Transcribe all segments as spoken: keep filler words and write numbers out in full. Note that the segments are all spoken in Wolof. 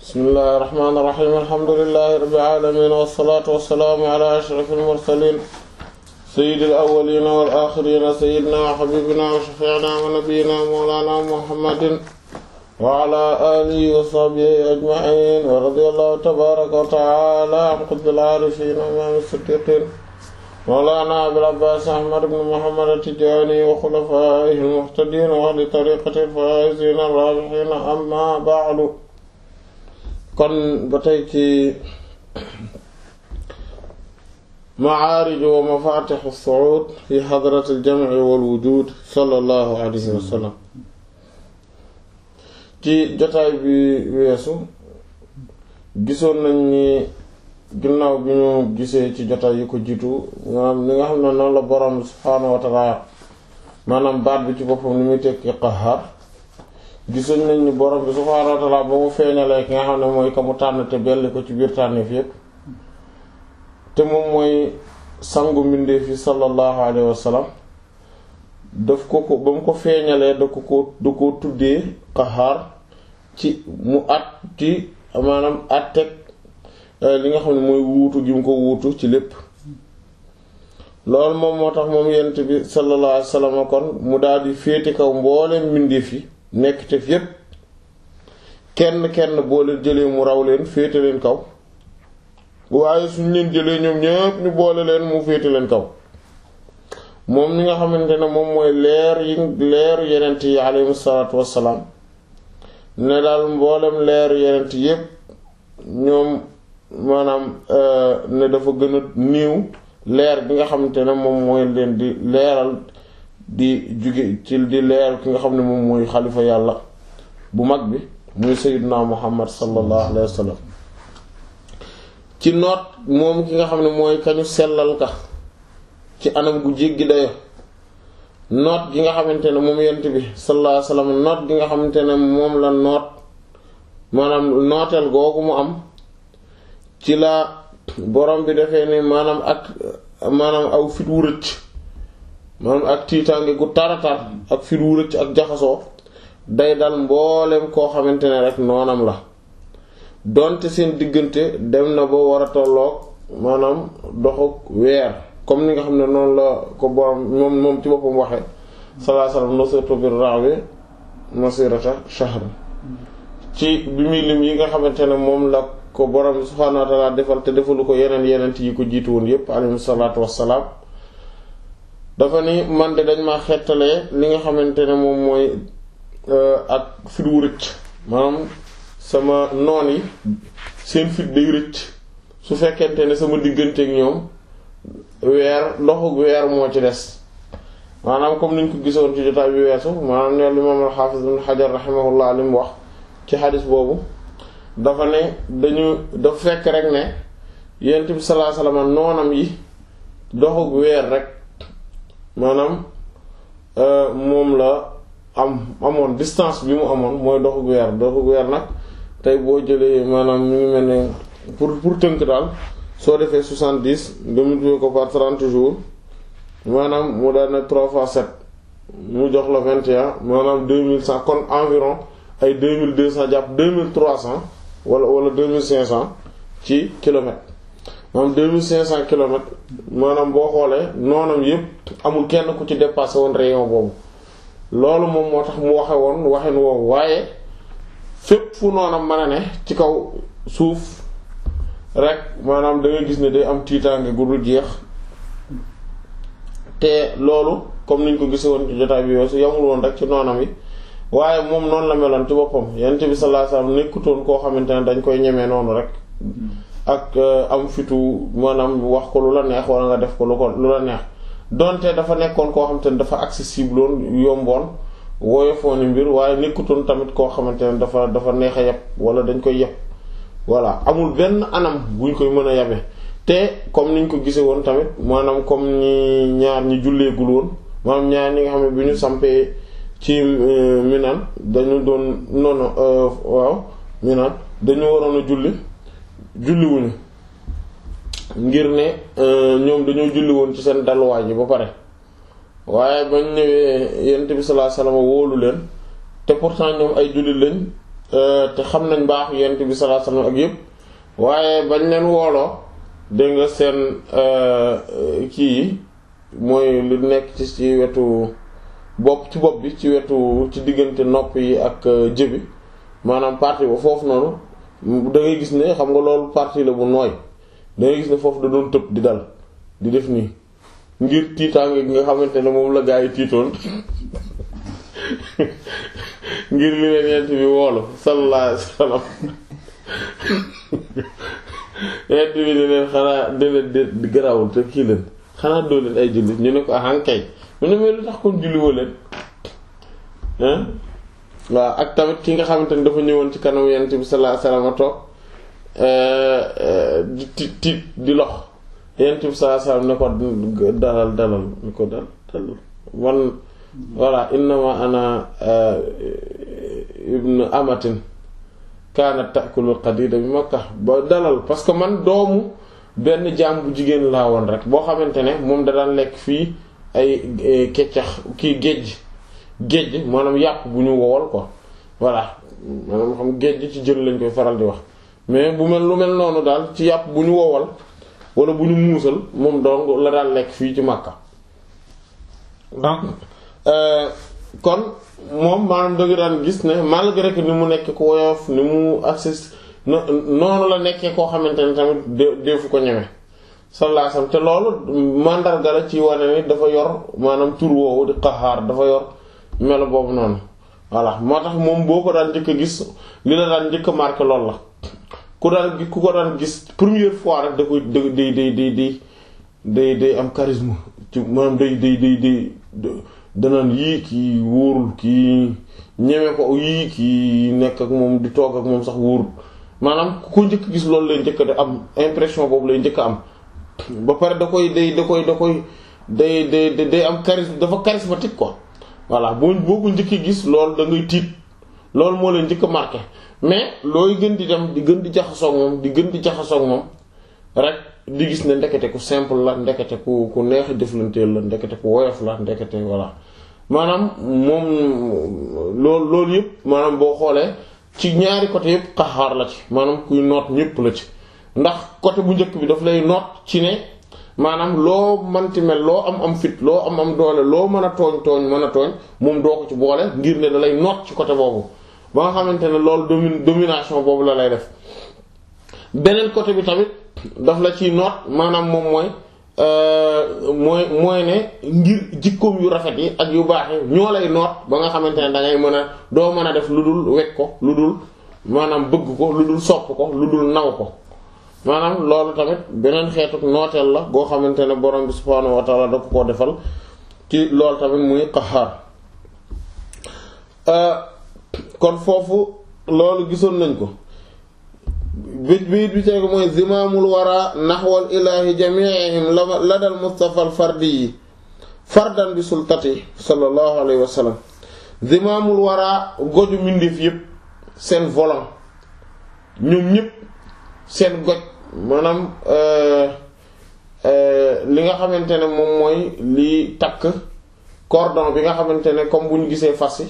bismillahir rahmanir rahim alhamdulillahi rabbil alamin wassalatu wassalamu ala ashrafil mursalin sayyidil awwalin wal akhirin sayyidina wa habibina wa shafi'ina wa nabiyyina mawlana muhammadin wa ala alihi wa sahbihi ajma'in wa radiyallahu tabaraka wa ta'ala an qutbil arifin wa imam as-siddiqin mawlana abil abbas ahmad ibn muhammad at-tijani wa khulafaihi al-muhtadin wa li tariqati al-faizin ar-rabihin amma ba'du. kon ba tey ci ma'aarij wa mafatih as-su'ud fi hadrat al-jam' wal wujud sallallahu alayhi wa sallam. ci jotaay bi weesu gisoon nañ ni ginnaaw bi ñu gisee ci jotaay yi ko jiitu maanaam li nga xam ne noonu la borom subhaanahu wa ta'ala maanaam baat bi ci boppam ni muy tekki qahhar gisoon nañ ni borom bi subhaanahu wa ta'ala ba mu feeñalee ki nga xam ne mooy ka mu tànn te belli ko ci biir tànneef yépp te moom mooy sangu mbindeef yi sallallahu alayhi wa sallam daf ko ko ba mu ko feeñalee da ko ko da ko tuddee qahhar ci mu at ci maanaam àtteeg li nga xam ne mooy wuutu gi mu ko wuutu ci lépp loolu moom moo tax moom yent bi sallallahu alayhi wa sallam kon mu daal di féete kaw mbooleem mbindeef yi nekk te fi yépp kenn kenn boo leen jëlee mu raw leen féete leen kaw waaye suñ leen jëlee ñoom ñépp ñu boole leen mu féete leen kaw moom mi nga xamante ne moom mooy leer yi leeru yenent yi alayhi salaatu wassalaam ne daal mboolem leeru yenent yépp ñoom maanaam ne dafa gën a néew leer bi nga xamante ne moom mooy leen di leeral di jóge ci di leer ki nga xam ne moom mooy xalifa yàlla bu mag bi muy sayyiduna muhammad sallallahu alayhi wa sallam ci noot moom ki nga xam ne mooy kañu sellal ka ci anam gu jéggi dayo noot gi nga xamante ne moom yent bi sallallahu alayhi wa sallam noot gi nga xamante ne moom la noot maanaam nooteel googu mu am ci la borom bi defee ni maanaam ak maanaam aw fit wu rëcc maanaam ak tiitaange gu taratar ak fit wu rëcc ak jaxasoo day dal mboolem koo xamante ne rek noonam la donte seen diggante dem na ba war a tolloog maanaam doxuk weer comme ni nga xam ne noonu la ko borom moom moom ci boppam waxee sallallahu alayhi wasallam nusirtu bir ra'bi masirata shahr ci bi muy lim yi nga xamante ne moom la ko borom subhaanahu wa ta'ala defal te defalu ko yeneen yeneen yi ko jiitu woon yépp alayhi salaatu wassalaam dafa ni man de dañ ma xettalee li nga xamante ne moom mooy ak fit wu rëcc maanaam sama noon yi seen fit day rëcc su fekkente ne sama digganteek ñoom weer ndoxu weer moo ci des maanaam comme niñ ko gisoon ci jotaay bi weesu maanaam ne imaam al-Hafiz ibn Hajar rahimahullah li mu wax ci xadis boobu dafa ne dañu dafa fekk rek ne yonent bi sallallahu alayhi wasallam noonam yi doxu weer rek maanaam moom la am amoon distance bi mu amoon mooy doxu weer doxu weer nag tey boo jëlee maanaam ñu ngi mel ne pour pour tënk daal soo defee soixante-dix nga multiplier ko par trente jours maanaam mu daal ne trois fois sept mu jox la vingt et un maanaam deux mille cent kon environ ay deux mille deux cents jàpp deux mille trois cents wala wala deux mille cinq cents ci kilomètres maanaam deux mille cinq cents kilomètres maanaam boo xoolee noonam yépp amul kenn ku ci dépassé woon rayon boobu loolu moom moo tax mu waxe woon waxin woowu waaye fépp fu noonam mën a ne ci kaw suuf rek maanaam da nga gis ne day am tiitaange gu dul jeex te loolu comme niñ ko gise woon ci jotaay bi yooyu su yamul woon rek ci noonam yi waaye moom noonu la meloon ci boppam yonent bi sallallahu alayhi wasallam nekkutoon koo xamante ne dañ koy ñemee noonu rek ak am fitu maanaam wax ko lu la neex wala nga def ko lu ko lu la neex donte dafa nekkoon koo xamante ne dafa accessible woon yomboon woyofooni mbir waaye nekkutoon tamit koo xamante ne dafa dafa neex a yeb wala dañ koy yeb voilà amul benn anam buñ koy mën a yabe te comme niñ ko gisee woon tamit maanaam comme ñi ñaar ñi julleegul woon maanaam ñaar ñi nga xam ne bi ñu sampee ci Minan dañu doon noonu waaw Minan dañu waroon a julli julliwuñu ngir ne ñoom dañoo julli woon ci seen dalluwaay yi ba pare waaye bañ ñëwee Yonent bi sallallahu alayhi wasallam wóolu leen te pourtant ñoom ay jullit lañ te xam nañ baax yent bi sallallahu alayhi wasallam ak yëpp waaye bañ leen wooloo dégg nga seen kii yi mooy lu nekk ci ci wetu bopp ci bopp bi ci wetu ci diggante nopp yi ak jëbi maanaam partie ba foofu noonu da ngay gis ne xam nga loolu partie la bu nooy da ngay gis ne foofu da doon tëb di dal di def nii ngir tiitaange gi nga xamante ne moom la gaa yi tiitoon ngir li leen yent bi woolu sallallahu alayhi wasallam yent bi di leen xanaa di leen di garawul te kii leen xanaa doo leen ay jullit ñu ne ko ahan kay mu ne mais lu tax kon julliwoo leen waaw ak tamit ki nga xamante ne dafa ñëwoon ci kanam yent bi sallallahu alayhi wasallam toog di tiit tiit di lox yent bi sallallahu alayhi wasallam ne ko dalal dalal ne ko dal dalal man voilà innama ana ibnu amatin kaanat ta'kulu qadida bi Makka ba dalal parce que man doomu benn jaam bu jigéen laa woon rek boo xamante ne moom da daan lekk fii ay keccax kii géej géej maanaam yàpp bu ñu wowal quoi voilà maanaam xam géej ci jën lañ koy faral di wax mais bu mel lu mel noonu daal ci yàpp bu ñu wowal wala bu ñu muusal moom donc la daan lekk fii ci Makka donc kon moom maanaam dëgg daan gis ne malgré que ni mu nekk ko woyof ni mu accès noonu la nekkee koo xamante ne tamit deefu ko ñeme sallallahu alayhi wasallam te loolu mandarga la ci wane ni dafa yor maanaam tur woowu di qahaar dafa yor melo boobu noonu voilà moo tax moom boo ko daan njëkk a gis li la daan njëkk a marqué loolu la ku daan ku ko daan gis première fois rek da koy day day day day day day am charisme ci maanaam day day day day danaan yii kii wóorul kii ñeme ko yii kii nekk ak moom di toog ak moom sax wóorul maanaam ku ko njëkk gis loolu lay njëkk da am impression boobu lay njëkk a am ba pare da koy day da koy da koy day day day am charisme dafa charismatique quoi voilà boo boo ko njëkk gis loolu da ngay tiit loolu moo leen njëkk a marqué mais looy gën di dem di gën di jaxasoo moom di gën di jaxasoo moom rek di gis ne ndekete ku simple la ndekete ku ku neex a jëflanteel la ndekete ku woyof la ndekete voilà maanaam moom loolu loolu yëpp maanaam boo xoolee ci ñaari côté yëpp xaxaar la ci maanaam kuy noot ñëpp la ci ndax côté bu njëkk bi daf lay noot ci ne maanaam loo manti mel loo am am fit loo am am doole loo mën a tooñ tooñ mën a tooñ moom doo ko ci boole ngir ne da lay noot ci côté boobu ba nga xamante ne loolu domin domination boobu la lay def beneen côté bi tamit daf la ciy noot maanaam moom mooy mooy mooy ne ngir jikkoom yu rafet yi ak yu baax yi ñoo lay noot ba nga xamante ne dangay mën a doo mën a def lu dul wekk ko lu dul maanaam bëgg ko lu dul sopp ko lu dul naw ko maanaam loolu tamit beneen xeetu nooteel la boo xamante ne borom bi subhaanahu wa ta'ala da ko koo defal ci loolu tamit muy qaxaar kon foofu loolu gisoon nañ ko bi bi bi tegu mooy zimaamul wara naxwal ilaahi jami'ihim ladal mustafa al fardi yi fardan bi sultati sallallahu alayhi wa sallam zimaamul wara goju mbindeef yépp seen volant ñoom ñépp seen goj maanaam li nga xamante ne moom mooy li takk cordon bi nga xamante ne comme bu ñu gisee fas yi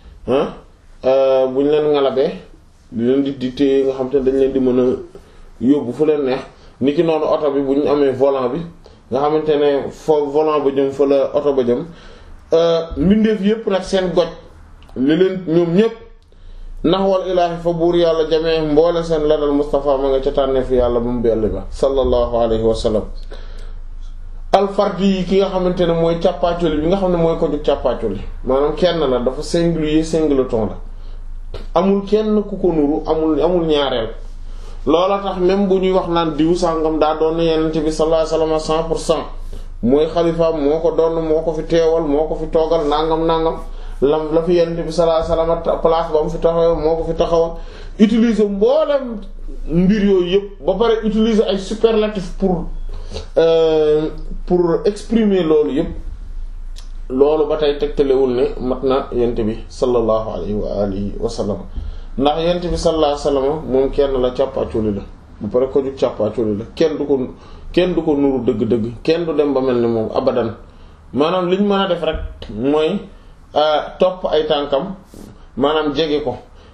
bu ñu leen ngalabee di leen di di téye nga xamante ne dañ leen di mën a yóbbu fu leen neex ni ki noonu oto bi bu ñu amee volant bi nga xamante ne fo volant ba jëm fa la oto ba jëm mbindeef yépp nag seen goj li leen ñoom ñépp naxwal ilaahi fa buur yàlla jamee mboole seen ladal Mustafa ma nga ca tànneef yàlla ba mu belli ba sallallahu alayhi wa sallam alfardi yi ki nga xamante ne mooy càppaacoli bi nga xam ne mooy ko jug càppaacoli maanaam kenn la dafa singulier singleton la amul kenn ku ko nuru amul amul ñaareel loola tax même bu ñuy wax naan diw sàngam daa doon yenent bi sallallahu alayhi wa sallam cent pour cent mooy xalifaam moo ko doon moo ko fi teewal moo ko fi toogal nangam nangam lam la fi yenent bi sallallahu alayhi wa sallam place ba mu fi taxawal moo ko fi taxawal utiliser mboolem mbir yooyu yëpp ba pare utiliser ay superlatifs pour euh, pour exprimer loolu yëpp loolu ba tey tegtalewul ne mat na yent bi sallallahu alayhi wa alihi wa sallam ndax yent bi sallallahu alayhi wa sallam moom kenn la càppaaculi la bu pare ko jug càppaaculi la kenn du ko kenn du ko nuru dëgg-dëgg kenn du dem ba mel ni moom abadan maanaam li ñu mën a def rek mooy topp ay tànkam maanaam jege ko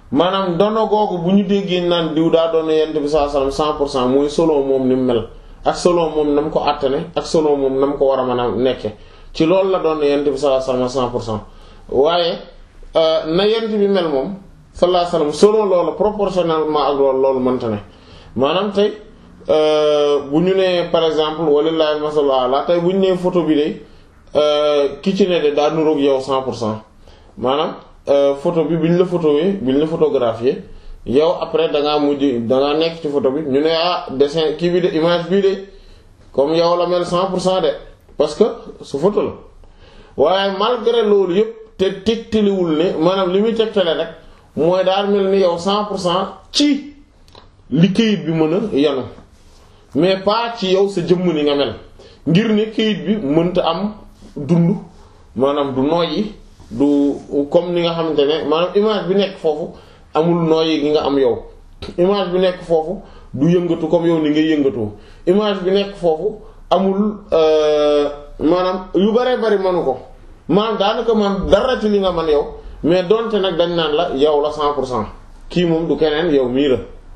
maanaam dono googu bu ñu déggee naan diw daa doon yent bi sallallahu alayhi wasallam cent pour cent mooy selon moom ni mu mel ak selon moom na mu ko àttane ak selon moom na mu ko war a mën a nekke ci loolu la doon yent bi sallallahu alayhi wasallam cent pour cent waaye na yent bi mel moom sallallahu alayhi wasallam selon loolu proportionnellement ak loolu loolu mënta ne maanaam tey bu ñu nee par exemple walillahi masallu ala tey bu ñu nee photo bi de ki ci ne de daa nuroog yow cent pour cent maanaam photo bi bi ñu la photowee bi ñu la photographier yow après da ngaa mujj da ngaa nekk ci photo bi ñu ne ah dessin kii bi de image bii de comme yow la mel cent pour cent de parce que su photo la waaye malgré loolu yëpp te tegtaliwul ne maanaam li muy tegtale rek mooy daal mel ni yow cent pour cent ci li kayit bi mën a yanu mais pas ci yow sa jëmm ni nga mel ngir ne kayit bi mënta am dund maanaam du noyyi du comme ni nga xamante ne maanaam image bi nekk foofu amul noyyi gi nga am yow image bi nekk foofu du yëngatu comme yow ni ngay yëngatoo image bi nekk foofu amul maanaam yu bare bari manu ko maanaam daanaka man dara ci li nga man yow mais donte nag dañ naan la yow la cent pour cent kii moom du keneen yow mii la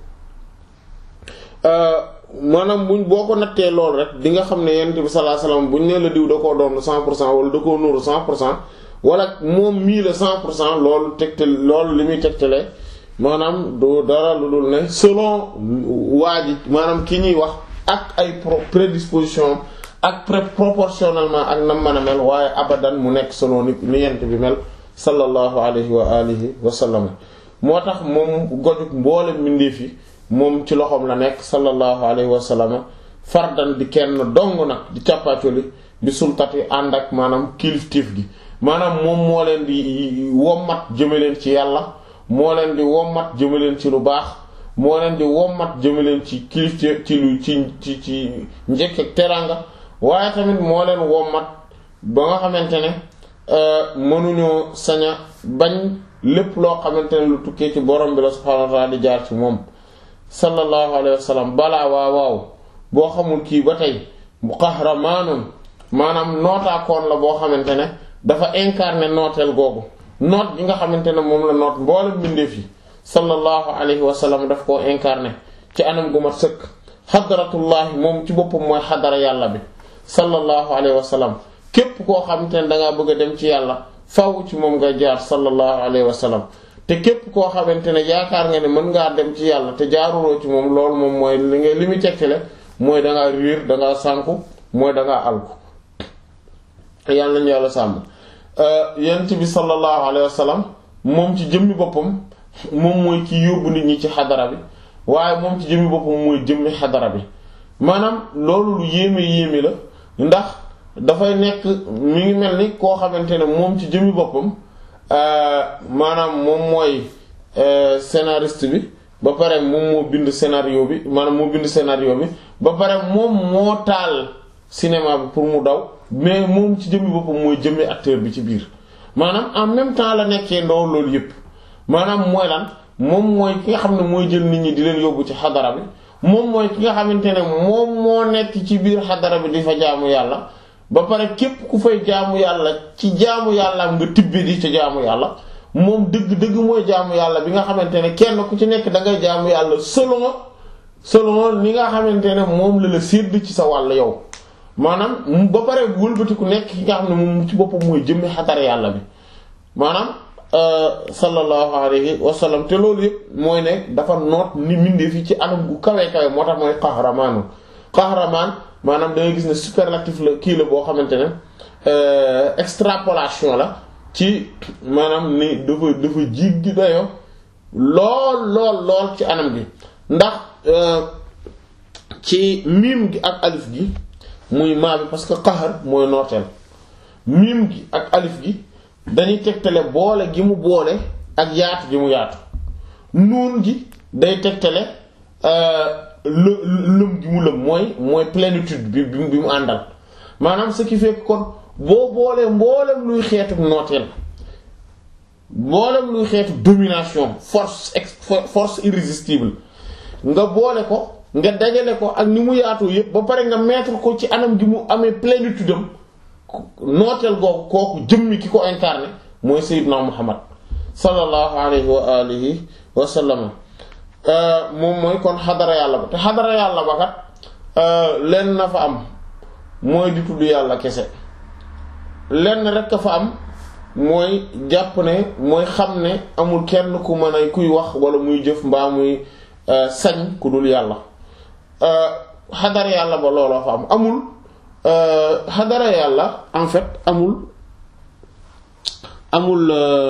maanaam buñ boo ko nattee loolu rek di nga xam ne yonent bi sallallahu alayhi wasallam buñ nee la diw da koo doon cent pour cent wala da koo nuuru cent pour cent wala moom mii la cent pour cent loolu tegtal loolu li muy tegtalee maanaam du dara lu dul ne selon waa ji maanaam ki ñuy wax ak ay prédisposition ak pré proportionnellement ak nam mën a mel waaye abadan mu nekk selon ni ni yonent bi mel sallallahu alayhi wa alihi wa sallam moo tax moom gojug mboole mbindeef yi moom ci loxoom la nekk sallallahu alayhi wa sallam fardan di kenn dong nag di càppaacoli bi sultati ànd ak maanaam kilifteef gi maanaam moom moo leen di wommat jëme leen ci yàlla moo leen di wommat jëme leen ci lu baax moo leen di wommat jëme leen ci kilifteef ci lu ci ci ci njëkk ak teraanga waaye tamit moo leen wommat ba nga xamante ne mënuñoo sañ a bañ lépp loo xamante ne lu tukkee ci borom bi la subhaanahu wa ta'ala di jaar ci moom sallallahu alayhi wa sallam balaa waaw waaw boo xamul kii ba tey bu qahramaanun maanaam nootaakoon la boo xamante ne dafa incarné nooteel googu noot gi nga xamante ne moom la noot mboolem mbindeef yi sallallahu alayhi wa sallam daf koo incarné ci anam gu mat sëkk xadaratullahi moom ci boppam mooy xadara yàlla bi sallallahu alayhi wa sallam képp koo xamante ne dangaa bëgg a dem ci yàlla faaw ci moom nga jaar sallallahu alayhi wa sallam te képp koo xamante ne yaakaar nga ne mën ngaa dem ci yàlla te jaaruloo ci moom loolu moom mooy li nga li muy tegtale mooy dangaa riir dangaa sànku mooy dangaa alku yàlla nañu yàlla sàmm yent bi sallallahu alayhi wa sallam moom ci jëmmi boppam moom mooy ki yóbbu nit ñi ci xadara bi waaye moom ci jëmmi boppam mooy jëmmi xadara bi maanaam loolu lu yéeme yéeme la ndax dafay nekk mi ngi mel ni koo xamante ne moom ci jëmmi boppam maanaam moom mooy scénariste bi ba pare moom moo bind scénario bi maanaam moo bind scénario bi ba pare moom moo taal cinéma bi pour mu daw mais moom ci jëmmi boppam mooy jëmmi acteur bi ci biir maanaam en même temps la nekkee ndoo loolu yépp maanaam mooy lan moom mooy ki nga xam ne mooy jël nit ñi di leen yóbbu ci xadara bi moom mooy ki nga xamante ne moom moo nekk ci biir xadara bi di fa jaamu yàlla ba pare képp ku fay jaamu yàlla ci jaamu yàlla nga tibbi di ca jaamu yàlla moom dëgg dëgg mooy jaamu yàlla bi nga xamante ne kenn ku ci nekk da ngay jaamu yàlla selon selon li nga xamante ne moom la la sédd ci sa wàll yow maanaam ba pare wëlbati ku nekk ki nga xam ne moom ci boppam mooy jëmmi xadara yàlla bi maanaam sallallahu alayhi wa sallam te loolu yëpp mooy ne dafa noot ni mindee fi ci anam gu kawe kawe moo tax mooy qahramaanu qahramaan maanaam da ngay gis ne superlatif la kii la boo xamante ne extrapolation la ci maanaam ni dafa dafa jiggi dayoo lool lool lool ci anam gi ndax ci miim gi ak alif gi muy maa bi parce que qahr mooy nooteel miim gi ak alif gi dañuy tegtale boole gi mu boole ak yaatu gi mu yaatu nuun gi day tegtale lë lëm gi mu lëm mooy mooy plénitude bi bi mu àndal maanaam ce qui fait que kon boo boolee mboolem luy xeetu nooteel mboolem luy xeetu domination force ex force irrésistible nga boole ko nga dajale ko ak ni mu yaatu yépp ba pare nga mettre ko ci anam gi mu amee plénitude am nooteel googu kooku jëmmi ki ko incarné mooy Seydina Muhammad sallallahu alayhi wa alihi wa sallam moom mooy kon xadara yàlla ba te xadara yàlla ba kat lenn na fa am mooy di tudd yàlla kese lenn rekk a fa am mooy jàpp ne mooy xam ne amul kenn ku mën a kuy wax wala muy jëf mbaa muy sañ ku dul yàlla xadara yàlla ba looloo fa am amul xadara yàlla en fait amul amul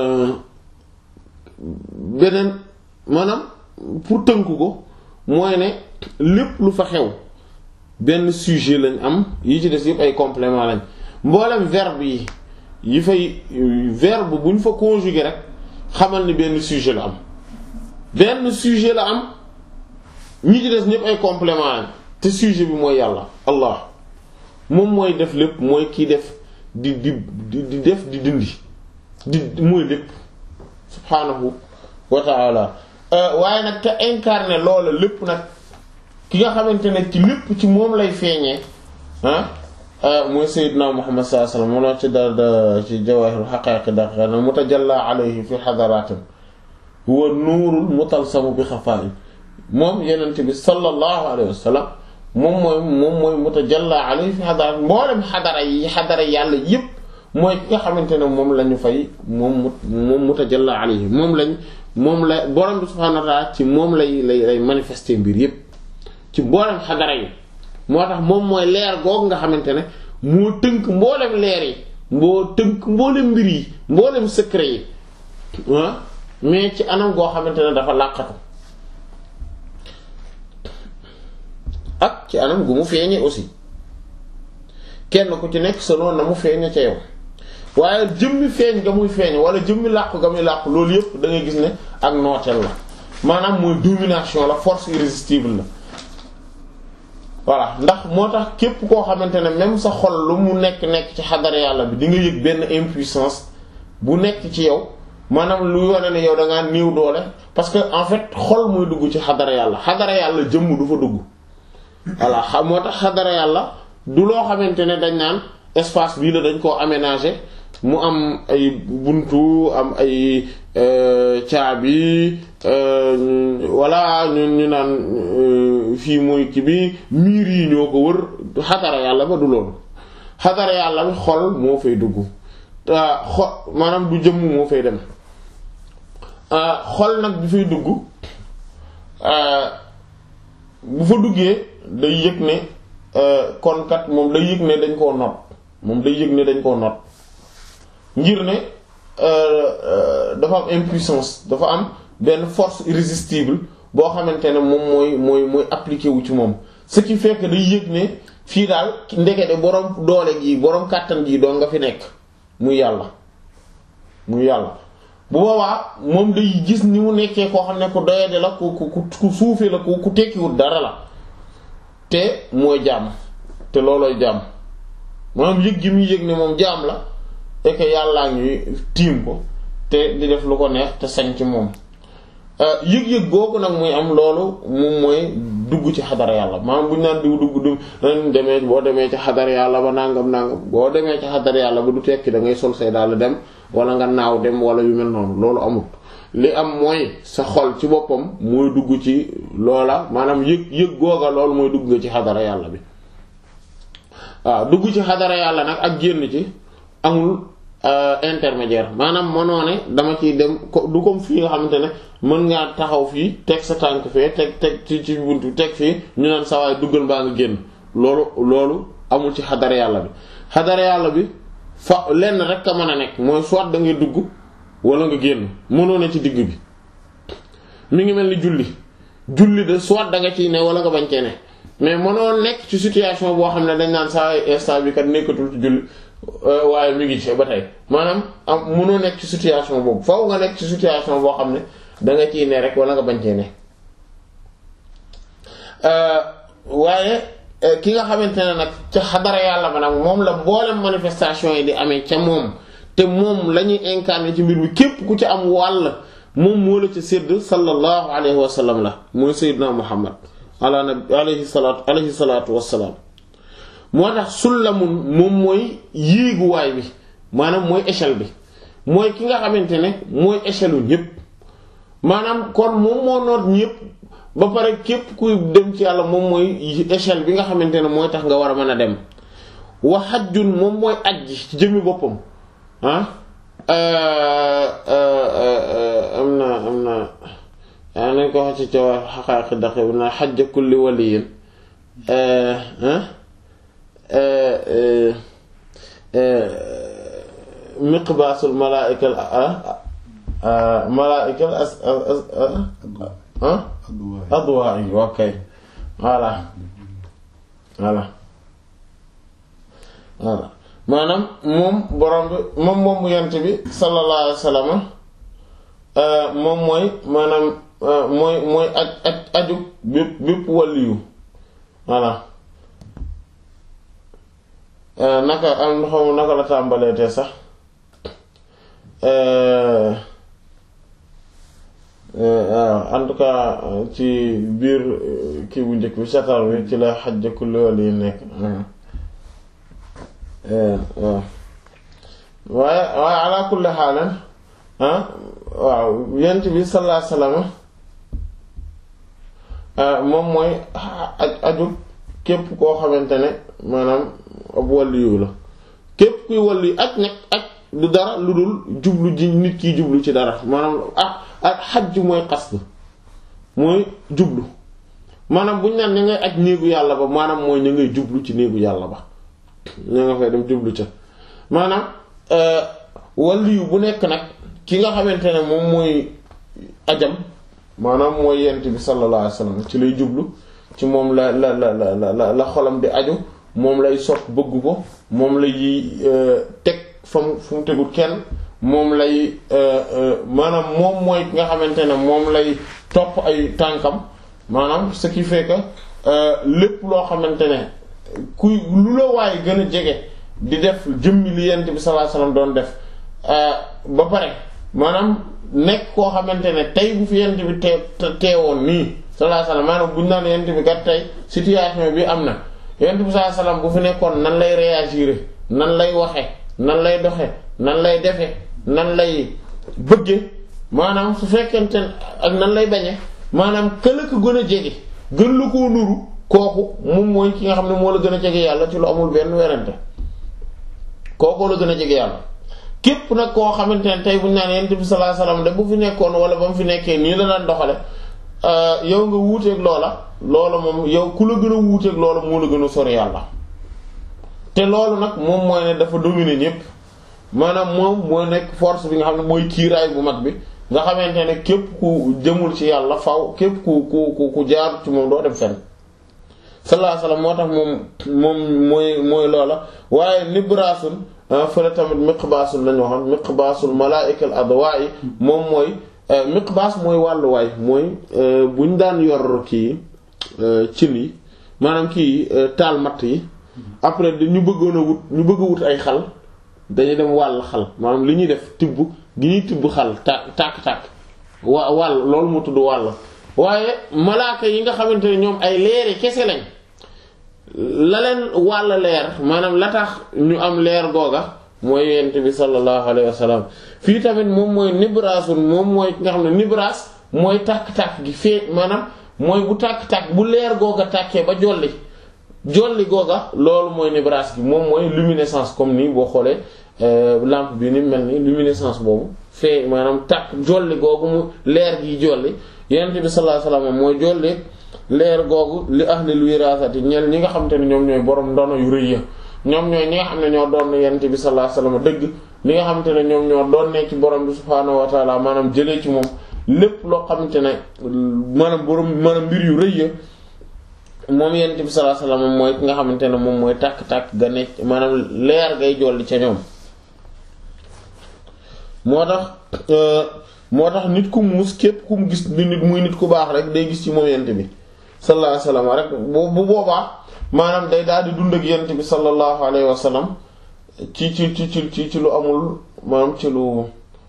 beneen maanaam pour tënk ko mooy ne lépp lu fa xew benn sujet lañ am yi ci des yëpp ay complément lañ mboolem verbe yi yi fay verbe bu ñu fa conjugué rek xamal ni benn sujet la am benn sujet la am ñi ci des ñëpp ay complément lañ te sujet bi mooy yàlla Allah moom mooy def lépp mooy kii def di di di def di dindi di mooy lépp subhaanahu wa ta'ala waaye nag te incarné loola lépp nag ki nga xamante ne ci lépp ci moom lay feeñee ah mooy Seydina Muhammad sallallahu alayhi wasallam moo la ci daal ci Jawahirul Haqa'iq daqa na mutajalla alayhi fi hadaratin huwa nuurul mutalsamu bi xafaa'i moom yenente bi sallallahu alayhi wasallam moom mooy moom mooy mutajalla alayhi fi hadaratin mboolem xadara yi xadara yàlla yépp mooy ki nga xamante ne moom lañu fay moom moom mutajalla alayhi moom lañ moom la borom bi subhaanahu wa ta'ala ci moom lay lay lay manifester mbir yépp ci mboolem xadara yi moo tax moom mooy leer googu nga xamante ne moo tënk mboolem leer yi moo tënk mboolem mbir yi mboolem secret yi ah mais ci anam goo xamante ne dafa làqatu ak ci anam gu mu feeñee aussi kenn ku ci nekk selon na mu feeñee ca yow waaye jëmmi feeñ nga muy feeñ wala jëmmi làqu nga muy làqu loolu yépp da ngay gis ne ak nooteel la maanaam mooy domination la force irrésistible la voilà ndax moo tax képp koo xamante ne même sa xol lu mu nekk nekk ci xadara yàlla bi di nga yëg benn impuissance bu nekk ci yow maanaam lu yone ne yow da ngaa néew doole parce que en fait xol muy dugg ci xadara yàlla xadara yàlla jëmm du fa dugg voilà moo tax xadara yàlla du loo xamante ne dañ naan espace bii la dañ koo aménager mu am ay buntu am ay caabi walla ñu ñu naan fii mooy ki bi miir yi ñoo ko wër xadara yàlla ba du loolu xadara yàlla bi xol moo fay dugg xol maanaam du jëmm moo fay dem xol nag bi fay dugg bu fa duggee day yëg ne kon kat moom day yëg ne dañ koo noot moom day yëg ne dañ koo noot ngir ne dafa am impuissance dafa am benn force irrésistible boo xamante ne moom mooy mooy mooy appliqué wu ci moom ce qui fait que day yëg ne fii daal ndekete boroom doole gi boroom kàttan gi doo nga fi nekk muy yàlla muy yàlla bu boobaa moom day gis ni mu nekkee koo xam ne ku doyade la ku ku ku suufee la ku ku tekkiwul dara la te mooy jaam te loolooy jaam maanaam yëg gi muy yëg ne moom jaam la et que yàllaa ngi tiim ko te di def lu ko neex te sañ ci moom yëg-yëg googu nag muy am loolu moom mooy dugg ci xadara yàlla maanaam bu ñu naan diw dugg du dañ demee boo demee ci xadara yàlla ba nangam nangam boo demee ci xadara yàlla ba du tekki da ngay sol say daal dem wala nga naaw dem wala yu mel noonu loolu amul li am mooy sa xol ci boppam mooy dugg ci loola maanaam yëg yëg googa loolu mooy dugg nga ci xadara yàlla bi waaw dugg ci xadara yàlla nag ak génn ci amul intermédiaire maanaam mënoo ne dama ciy dem du comme fii nga xamante ne mën ngaa taxaw fii teg sa tànk fee teg teg ci ci buntu teg fii ñu naan sa waay duggal mbaa nga génn loolu loolu amul ci xadara yàlla bi xadara yàlla bi fa lenn rek a mën a nekk mooy soit da ngay dugg wala nga génn mënoo ne ci digg bi mi ngi mel ni julli julli de soit da nga ciy ne wala nga bañ cee ne mais mënoo nekk ci situation boo xam ne dañ naan saa instant bi kat nekkatul ci julli waaye mi ngi ci ba tey maanaam am mënoo nekk ci situation boobu faaw nga nekk ci situation boo xam ne da nga ciy ne rek wala nga bañ cee ne waaye ki nga xamante ne nag ca xadara yàlla ba nag moom la mboolem manifestation yi di amee ca moom te moom la ñuy incarner ci mbir mi képp ku ci am wàll moom moo la ca sédd sallallahu alayhi wa sallam la mooy sayyidna Muhammad ala nabi alayhi salaatu alayhi salaatu wassalaam moo tax sullamun moom mooy yéeguwaay bi maanaam mooy échelle bi mooy ki nga xamante ne mooy échelle u ñépp maanaam kon moom moo noot ñépp ba pare képp kuy dem ci yàlla moom mooy échelle bi nga xamante ne mooy tax nga war a mën a dem wa hajjun moom mooy aj ji ci jëmmi boppam ah am na am na yaa nañ ko wax ci ca war xaqaaqi daqi bi na xajja kulli waliyin miqbaasul malaa'ikal malaa'ikal as adwaa yi ok voilà voilà voilà maanaam moom borom bi moom moom mu yent bi sallallahu alayhi wa sallam moom mooy maanaam mooy mooy aj aj aju bépp bépp waliyu voilà naka am xaw naka la tàmbaleetee sax en tout cas ci biir kii bu njëkk bi satar bi ci la xajja kulli wali nekk waaw waaye waaye ala kulli xaalan waaw yent bi sallallahu alayhi wasallam moom mooy aj aju képp koo xamante ne maanaam ab waliyu la képp kuy waliyu aj nekk aj du dara lu dul jublu ji nit kiy jublu ci dara maanaam ah ak xaj mooy qasd mooy jublu maanaam buñu naan ña ngay aj néegu yàlla ba maanaam mooy ña ngay jublu ci néegu yàlla ba ña nga fay dem jublu ca maanaam waliyu bu nekk nag ki nga xamante ne moom mooy ajam maanaam mooy yent bi sallallahu alayhi wasallam ci lay jublu ci moom la la la la la la xolam di aju moom lay sopp bëgg ko moom lay teg fa mu fu mu tegul kenn moom lay maanaam moom mooy ki nga xamante ne moom lay topp ay tànkam maanaam ce qui fait que lépp loo xamante ne kuy lu la waaye gën a jege di def jëmmi li yent bi sallallahu alayhi wasallam doon def ba pare maanaam nekk koo xamante ne tey bu fi yent bi tee teewoon nii sallallahu alayhi wasallam maanaam buñu naan yent bi kat tey situation bi am na yent bi sallallahu alayhi wasallam bu fi nekkoon nan lay réagir nan lay waxe nan lay doxe nan lay defe nan lay bëgge maanaam su fekkente ak nan lay bañe maanaam këla ko gën a jege gën la koo nuru kooku moom mooy ki nga xam ne moo la gën a jege yàlla ci lu amul benn werante kooku la gën a jege yàlla képp nag koo xamante ne tey bu ñu naan yent bi sallallahu alayhi wasallam de bu fi nekkoon wala ba mu fi nekkee nii la daan doxale yow nga wuuteeg loola loola moom yow ku la gën a wuuteeg loola moo la gën a sori yàlla te loolu nag moom mooy ne dafa dominer ñépp maanaam moom mooy nekk force bi nga xam ne mooy kiiraay bu mag bi nga xamante ne képp ku jëmul ci yàlla faw képp ku ku ku jaar ci moom doo dem fenn sallallahu alayhi wasallam moo tax moom moom mooy mooy loola waaye nibraasul fële tamit miqbaasul lañu waxoon miqbaasul malaa'ikal adwaa'i moom mooy miqbaas mooy wàlluwaay mooy bu ñu daan yor kii cin yi maanaam kii taal matt yi après ñu bëggoon a wut ñu bëgg a wut ay xal dañuy dem wàll xal maanaam li ñuy def tibb gi ñuy tibb xal ta tàkk-tàkk wa wàll loolu moo tudd wàll waaye malaaka yi nga xamante ne ñoom ay leeri kese lañ la leen wàll leer maanaam la tax ñu am leer googa mooy yent bi sallallahu alayhi wa sallam fii tamit moom mooy nibraasun moom mooy ki nga xam ne nibraas mooy tàkk-tàkk gi fee maanaam mooy bu tàkk-tàkk bu leer googa tàkkee ba jolli jolli googa loolu mooy nibraas gi moom mooy luminescence comme nii boo xoolee lampe bi ni mel ni luminescence boobu fee maanaam tàkk jolli googu mu leer gi jolli yent bi sallallahu alayhi wa sallam mooy jolli leer googu li ahlil wirasati ñel ñi nga xam te ne ñoom ñooy borom ndono yu rëy ya ñoom ñooy ñi nga xam ne ñoo doon yent bi sallallahu alayhi wasallam dëgg li nga xamante ne ñoom ñoo doon ne ci borom bi subhaanahu wa taala maanaam jëlee ci moom lépp loo xamante ne maanaam borom maanaam mbir yu rëy ya moom yent bi sallallahu alayhi wasallam mooy ki nga xamante ne moom mooy tàkk-tàkk ga nekk maanaam leer ngay jolli ca ñoom moo tax moo tax nit ku muus képp ku mu gis di nit muy nit ku baax rek day gis ci moom yent bi sallallahu alayhi wasallam rek bu boobaa maanaam day daal di dund ak yent bi sallallahu alayhi wasallam ci ci ci ci ci lu amul maanaam ci lu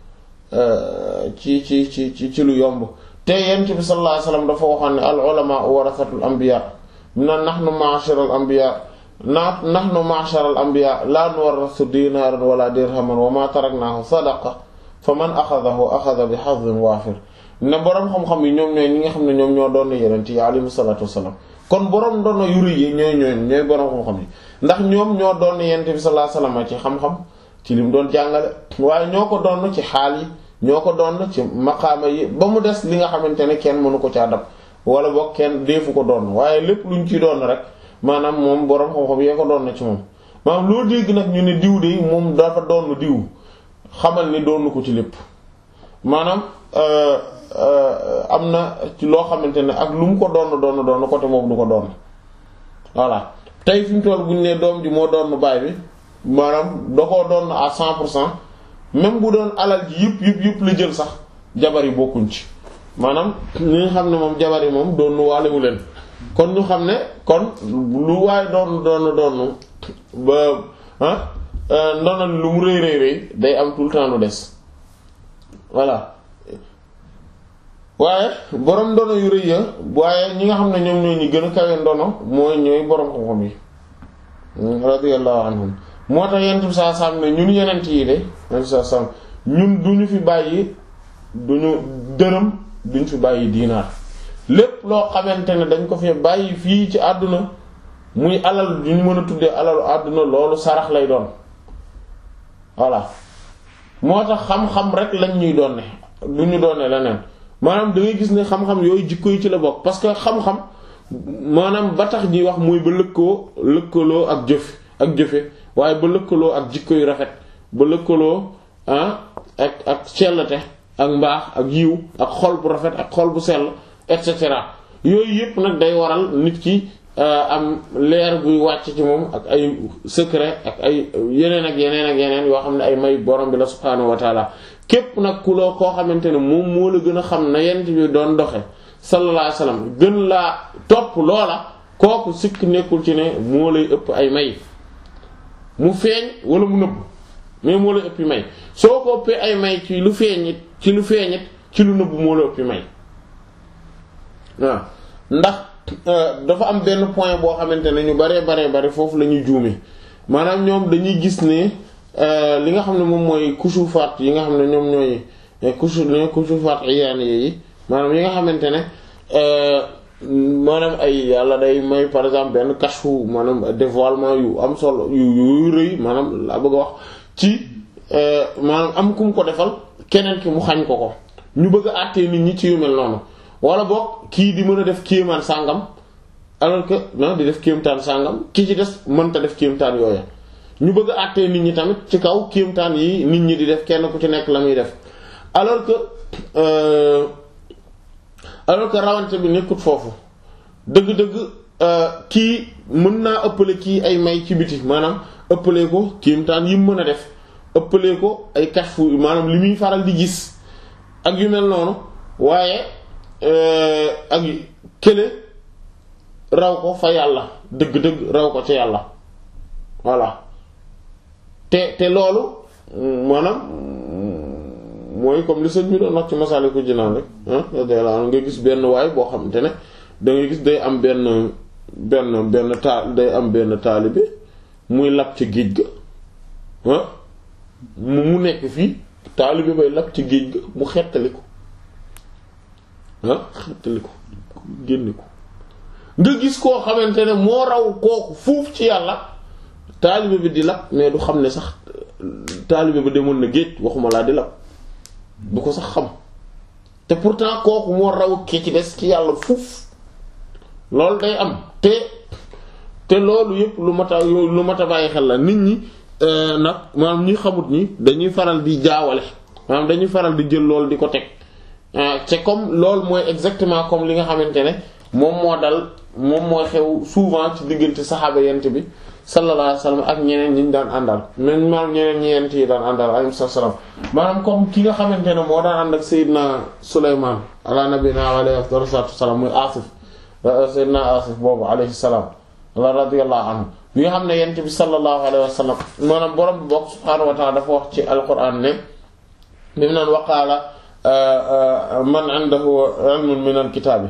ci ci ci ci ci lu yomb te yent bi sallallahu alayhi wasallam dafa waxoon ne al ulama warasatul anbiya na nahnu ma'shar al anbiya na nahnu ma'shar al anbiya la nuwarrisu dinaran wala dirhaman wa ma taraknahu sadaqa fa man axadahu axada bi hazzin waafir ne boroom xam-xam yi ñoom ñooy ñi nga xam ne ñoom ñoo doon yeneen yi alayhi salaatu wassalaam kon boroom doon yu rëy yi ñooy ñooy ñooy boroom xam-xam yi ndax ñoom ñoo doon yenent bi sallallahu alayhi wasallam ci xam-xam ci lim doon jàngale waaye ñoo ko doon ci xaal yi ñoo ko doon ci maqaama yi ba mu des li nga xamante ne kenn mënu ko caa dab wala boog kenn deefu ko doon waaye lépp luñ ci doon rek maanaam moom boroom xam-xam yee ko doon na ci moom maanaam loo dégg nag ñu ne diw de moom dafa doon diw xamal ni doon ko ci lépp maanaam am na ci loo xamante ne ak lu mu ko doon doon doon côté boobu du ko doon voilà tey fi mu toll bu ñu nee doom ji moo doon baay bi maanaam da koo doon à cent pour cent même bu doon alal ji yëpp yëpp yëpp la jël sax jabar yi bokkuñ ci maanaam ñi nga xam ne moom jabar yi moom doon waalewu leen kon ñu xam ne kon lu waaye doon doon doon ba ah ndonal lu mu rëy rëy rëy day am tout le temps lu des voilà waaye borom ndono yu rëy ya waaye ñi nga xam ne ñoom ñooy ñi gën a kawe ndono mooy ñooy borom xam-xam yi radiyallahu anhum moo tax yenent bi saa sam ne ñun yenent yi de yenent saa sam ñun duñu fi bàyyi duñu dërëm duñu fi bàyyi diinaar lépp loo xamante ne dañ ko fi bàyyi fii ci àdduna muy alal duñu mën a tuddee alalu àdduna loolu sarax lay doon voilà moo tax xam-xam rek lañ ñuy doon ne duñu doon ne leneen maanaam da ngay gis ne xam-xam yooyu jikko yi ci la bokk parce que xam-xam maanaam ba tax ñuy wax mooy ba lëkkoo lëkkaloo ak jëf ak jëfe waaye ba lëkkaloo ak jikko yu rafet ba lëkkaloo ah ak ak sellate ak mbaax ak yiw ak xol bu rafet ak xol bu sell et cetera yooyu yëpp nag day waral nit ki am leer buy wàcc ci moom ak ay secret ak ay yeneen ak yeneen ak yeneen yoo xam ne ay may borom bi la subhaanahu wa taala képp nag ku loo koo xamante ne moom moo la gën a xam na yent bi doon doxe sallallahu alayhi wasallam gën laa topp loola kooku sikk nekkul ci ne moo lay ëpp ay may mu feeñ wala mu nëbb mais moo lay ëppi may soo ko ëppee ay may ci lu feeñit ci lu feeñit ci lu nëbb moo la ëppi may waaw ndax dafa am benn point boo xamante ne ñu baree baree bare foofu la ñuy juume maanaam ñoom dañuy gis ne li nga xam ne moom mooy kusufaat yi nga xam ne ñoom ñooy kusu kusufaat iyaan yi maanaam yi nga xamante ne maanaam ay yàlla day may par exemple benn kashfu maanaam dévoilement yu am solo yu yu rëy maanaam laa bëgg a wax ci maanaam am ku mu ko defal keneen ki mu xañ ko ko ñu bëgg a àttee nit ñi ci yu mel noonu wala boog kii di mën a def kéemaan sàngam alors que non di def kéemtaan sàngam ki ci des mënta def kéemtaan yooya ñu bëgg a àttee nit ñi tamit ci kaw kéemtaan yi nit ñi di def kenn ku ci nekk la muy def alors que euh, alors que rawante bi nekkut foofu dëgg-dëgg kii mën naa ëppale kii ay may ci biti maanaam ëppalee ko kéemtaan yi mu mën a def ëppalee ko ay kashfu maanaam li muy faral di gis ak yu mel noonu waaye ak kële raw ko fa yàlla dëgg-dëgg raw ko ci yàlla voilà te te loolu maanaam mooy comme li sëñ bi doon wax ci Masaalikul Jinaan rek ah nga gis benn waay boo xamante ne da ngay gis day am benn benn benn taal day am benn taalibe muy lab ci géej ga ah mu mu nekk fii taalibe bay lab ci géej ga mu xettali ko ah xettali ko génne ko nga gis koo xamante ne moo raw kooku fuuf ci yàlla taalibe bi di lab mais du xam ne sax taalibe bi demoon na géej waxuma laa di lab du ko sax xam te pourtant kooku moo raw ki ci des ci yàlla fuuf loolu day am te te loolu yëpp lu mat a lu mat a bàyyi xel la nit ñi nag maanaam ñi xamut ñi dañuy faral di jaawale maanaam dañuy faral di jël loolu di ko teg c'est comme loolu mooy exactement comme li nga xamante ne moom moo dal moom mooy xew souvent ci diggante saxaaba yent bi sallallahu alayhi wasallam ak ñeneen ñi ñu daan àndal même maanaam ñeneen ñi yent yi daan àndal alayhi salaam maanaam comme ki nga xamante ne moo daan ànd ak Seydina Sulaymaan ala nabiyina wa alayhi afdalu salaatu wassalaam muy Asif Seydina Asif boobu alayhi salaam radiyallahu anhu bi nga xam ne yent bi sallallahu alayhi wasallam maanaam borom bi bokk subhaanahu wa ta'ala dafa wax ci alquran ne bi mu naan waqaala man indahu ilmun min al-kitaabi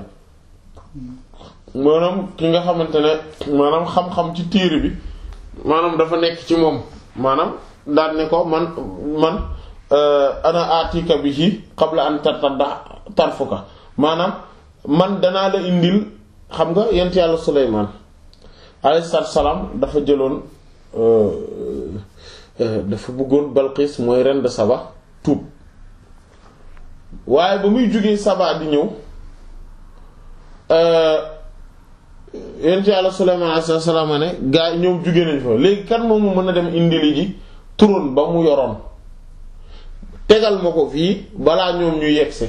maanaam ki nga xamante ne maanaam xam-xam ci téere bi maanaam dafa nekk ci moom maanaam daan ne ko man man ana atika bihi qabla an tartadda tarfuka maanaam man danaa la indil xam nga yent yàlla Suleymaan alayhi salaam dafa jëloon dafa bëggoon Balqis mooy reine de Saba tuub waaye ba muy jógee Saba di ñëw yent yàlla Suleymaan alayhi salaam ne gaa yi ñoom jóge nañ fa léegi kan moomu mën a dem indili ji turon ba mu yoroon tegal ma ko fii balaa ñoom ñu yegse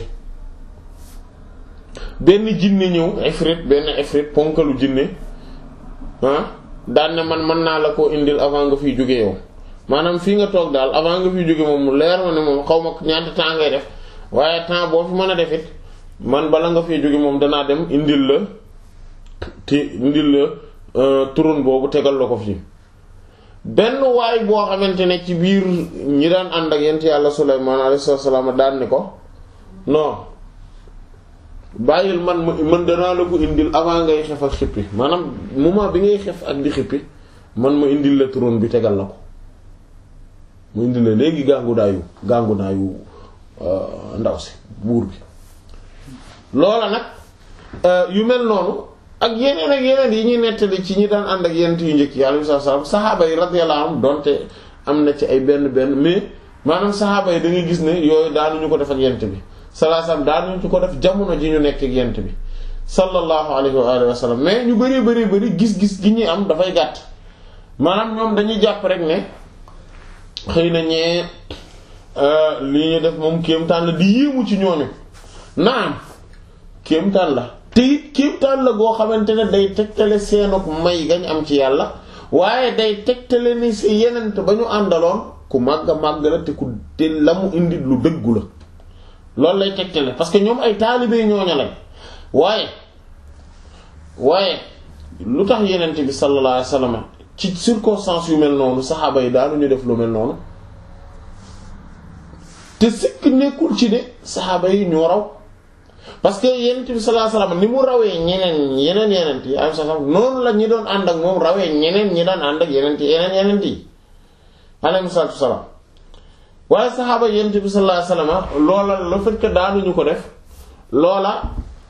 benn jinne ñëw ifrit benn ifrit ponkalu jinne ah daan ne man mën naa la koo indil avant nga fiy jóge yow maanaam fii nga toog daal avant nga fiy jóge moom mu leer ma ne moom xaw ma ñaata temps ngay def waaye temps boo fi mën a def it man bala nga fiy jóge moom danaa dem indil la te indil la turon boobu tegal la ko fii benn waay boo xamante ne ci biir ñi daan ànd ak yent yàlla Sulaymaan alayhi salaam daan ne ko non bàyyil man man danaa la ko indil avant ngay xef ak xippi maanaam moment bi ngay xef ak di xippi man ma indil la trône bi tegal la ko mu indil la léegi gàngu daayu gàngu daayu ndaw si buur bi loola nag yu mel noonu ak yeneen ak yeneen yi ñuy nettali ci ñi daan ànd ak yenent yu njëkk yi alayhi salaam saxaaba yi radiyallahu anhum donte am na ci ay benn benn mais maanaam saxaaba yi da ngay gis ne yooyu daanuñu ko def ak yenent bi sallallahu alayhi wasallam daanuñu ko def jamono ji ñu nekk ak yenent bi sallallahu alayhi wa alihi wa sallam mais ñu bari bari bari gis-gis gi ñuy am dafay gàtt maanaam ñoom dañuy jàpp rek ne xëy na ñee li ñu def moom kéemtaan la di yéemu ci ñooñu naam kéemtaan la te it kéemtaan la goo xamante ne day tegtale seenuk may gañ am ci yàlla waaye day tegtale ni si yenent ba ñu àndaloon ku màgg a màgg la te ku te la mu indi lu dëggu la loolu lay tegtale parce que ñoom ay taalibe ñooña lañ waaye waaye lu tax yenent bi sallallahu alayhi wasallam ci circonstances yu mel noonu saxaaba yi daanu ñu def lu mel noonu te sikk nekkul ci ne saxaaba yi ñoo raw parce que yenent bi sallallahu alayhi wasallam ni mu rawee ñeneen yeneen yenent yi alayhi wasallam noonu la ñi doon ànd ak moom rawee ñeneen ñi daan ànd ak yeneen yeneen yeneen yi alayhi wasallam waaye saxaaba yenent bi sallallahu alayhi wasallam loola le fait que daanuñu ko def loola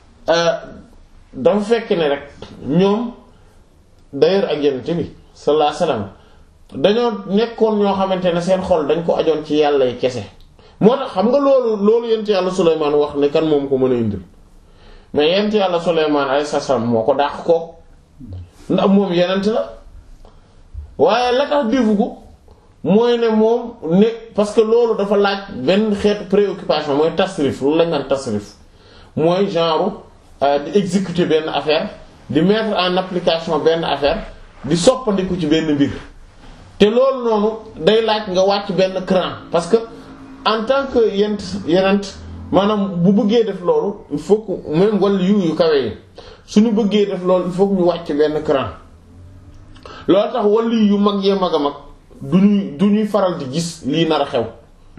dafa fekk ne rek ñoom d'ailleurs ak yenent bi sallallahu alayhi wasallam dañoo nekkoon ñoo xamante ne seen xol dañ ko ajoon ci yàlla yi kese moo tax xam nga loolu loolu yent yàlla Sulaymaan wax ne kan moom ko mën a indil mais yent yàlla Sulaymaan alayhi salaam moo ko dàq ko ndax moom yenent la waaye la tax defu ko mooy ne moom ne parce que loolu dafa laaj benn xeetu préoccupation mooy tasrif loolu lañ naan tasrif mooy genre di exécuter benn affaire di mettre en application benn affaire di soppandiku ci benn mbir te loolu noonu day laaj nga wàcc benn cran parce que en tant que yent yenent maanaam bu bëggee def loolu il faut que même wàll yu yu kawe yi suñu bëggee def loolu il faut que ñu wàcc benn cran loolu tax wàll yu mag yee mag a mag du ñuy du ñuy faral di gis lii nar a xew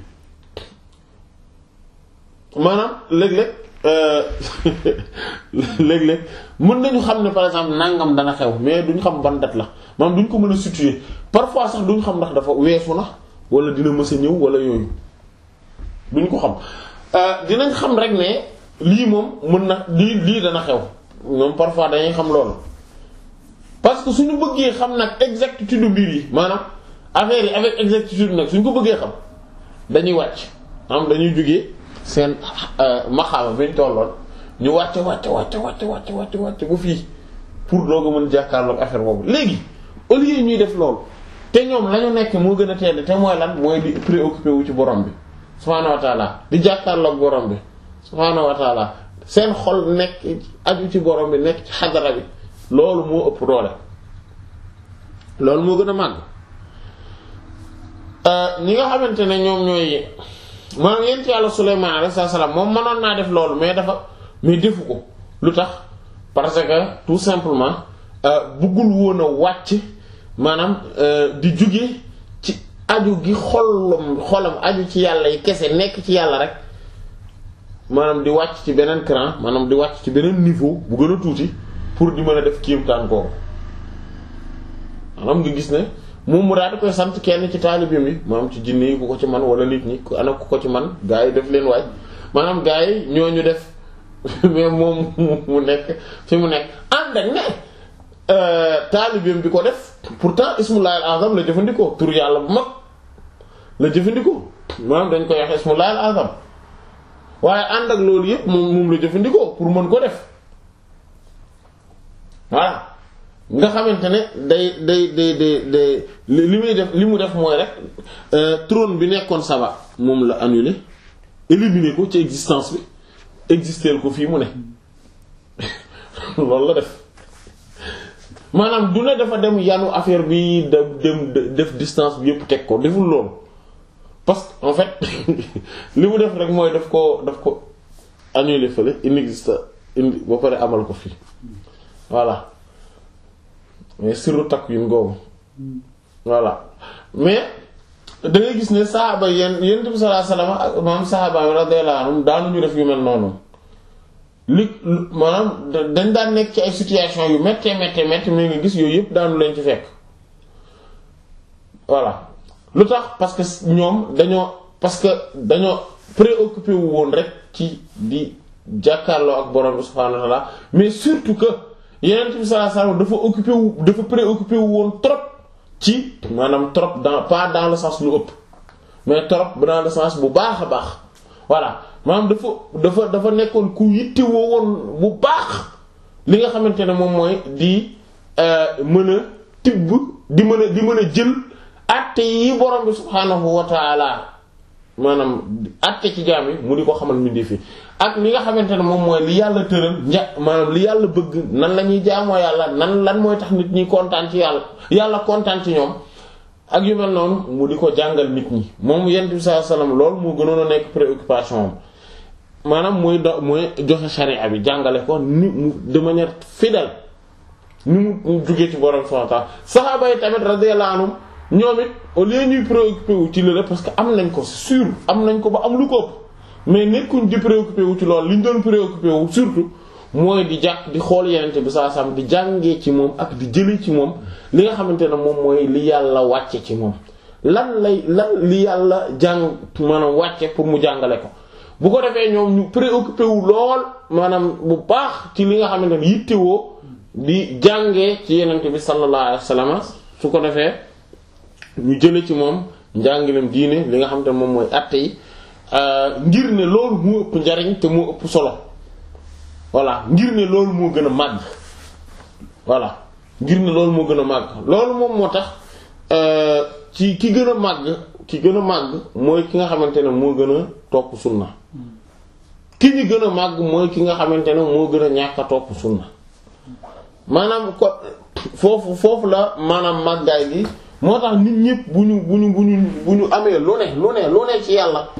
maanaam léeg-léeg léeg-léeg mën nañu xam ne par exemple nangam dana xew mais duñ xam ban date la maanaam duñ ko mën a situer parfois sax duñ xam ndax dafa weesu na wala dina mës a ñëw wala yooyu duñ ko xam dinañ xam rek ne lii moom mën na lii lii dana xew ñoom parfois dañuy xam loolu parce que suñu bëggee xam nag exactitude mbir yi maanaam affaire yi avec exactitude nag suñ ko bëggee xam dañuy wàcc am dañuy jógee seen maxaama bi ñu tolloon ñu wàcc wàcc wàcc wàcc wàcc wàcc wàcc bu fii pour doog a mën jàkkaarloog affaire boobu léegi au lieu ñuy def loolu te ñoom lañu nekk moo gën a tedd te mooy lan mooy di préoccupé wu ci borom bi subhaanahu wa taala di jàkkaarloog borom bi subhaanahu wa taala seen xol nekk aju ci borom bi nekk ci xadara bi loolu moo ëpp doole loolu moo gën a màgg ñi nga xamante ne ñoom ñooy maanaam yent yàlla Sulaymaan alayhi salaam moom mënoon naa def loolu mais dafa mais defu ko lu tax parce que tout simplement bëggul woon a wàcc maanaam di jóge ci aju gi xolam xolam aju ci yàlla yi kese nekk ci yàlla rek maanaam di wàcc ci beneen cran maanaam di wàcc ci beneen niveau bu gën a tuuti pour di mën a def kéemtaan kooku maanaam nga gis ne moom mu daal di koy sant kenn ci taalibeem yi maanaam ci jinne yi ku ko ci man wala nit ñi ku ana ku ko ci man gaa yi def leen waay maanaam gaa yi ñooñu def mais moom mu nekk fi mu nekk ànd ak ne taalibeem bi ko def pourtant ismullahi al-azam la jëfandikoo tur yàlla bu mag la jëfandikoo maanaam dañ koy wax ismullahi al-azam waaye ànd ak loolu yëpp moom moom la jëfandikoo pour mën ko def voilà nga xamante ne day day day day day li muy def li mu def mooy rek trône bi nekkoon Saba moom la annulé éliminé ko ci existence bi exister ko fii mu ne loolu la def maanaam du ne dafa dem yanu affaire bi da dem def distance bi yëpp teg ko deful loolu parce que en fait li mu def rek mooy daf ko daf ko annulé fële inexiste indi ba pare amal ko fii voilà mais sirru takwin googu voilà mais da ngay gis ne saxaaba yenn yent bi sallallahu alayhi wasallam ak maanaam saxaaba yi radiyallahu anhum daanuñu def yu mel noonu li maanaam dañ daan nekk ci ay situation yu méttee méttee méttee mais nga gis yooyu yëpp daanu leen ci fekk voilà lu tax parce que ñoom dañoo parce que dañoo préoccupé wu woon rek ci di jàkkaarloo ak borom subhaanahu wa ta'ala mais surtout que yeneen bi sallallahu alayhi wasallam dafa occupé wu dafa préoccupé wu woon trop ci maanaam trop dans pas dans le sens lu ëpp mais trop dans le sens bu baax a baax voilà maanaam dafa dafa dafa nekkoon ku yittewoo woon bu baax li nga xamante ne moom mooy di mën a tibb di mën a di mën a jël àtte yi borom bi subhaanahu wa ta'ala maanaam àtte ci jaam yi mu di ko xamal mindi fi ak li nga xamante ne moom mooy li yàlla tëral nja maanaam li yàlla bëgg nan la ñuy jaamoo yàlla nan lan mooy tax nit ñi kontaan ci yàlla yàlla kontaan ci ñoom ak yu mel noonu mu di ko jàngal nit ñi moom yonent bi sallallahu alayhi wasallam loolu moo gënoon a nekk préoccupation am maanaam mooy do mooy joxe sharia bi jàngale ko ni mu de manière fidèle ni mu jugee ci borom subhanahu wa ta'ala saxaaba yi tamit radiyallahu anhum ñoom it au lieu ñuy préoccupé wu ci lële parce que am nañ ko c'est sûr am nañ ko ba am lu ko ëpp mais nekkuñ di préoccupé wu ci loolu li ñu doon préoccupé wu surtout mooy di jàkk di xool yenente bi saa sam di jàngee ci moom ak di jëlee ci moom li nga xamante ne moom mooy li yàlla wàcce ci moom lan lay lan li yàlla jàng maanaam wàcce pour mu jàngale ko bu ko defee ñoom ñu préoccupé wu lool maanaam bu baax ci li nga xamante ne yittewoo di jàngee ci yenente bi sallallahu alayhi wasallam su ko defee ñu jële ci moom njàngilam diine li nga xamante ne moom mooy àtte yi ngir ne loolu moo ëpp njariñ te moo ëpp solo voilà ngir ne loolu moo gën a màgg voilà ngir ne loolu moo gën a màgg loolu moom moo tax ci ki gën a màgg ki gën a màgg mooy ki nga xamante ne moo gën a topp sunna ki ñu gën a màgg mooy ki nga xamante ne moo gën a ñàkk a topp sunna maanaam ko foofu foofu la maanaam màggaay gi moo tax nit ñépp bu ñu bu ñu bu ñu bu ñu amee lu ne lu ne lu ne ci yàlla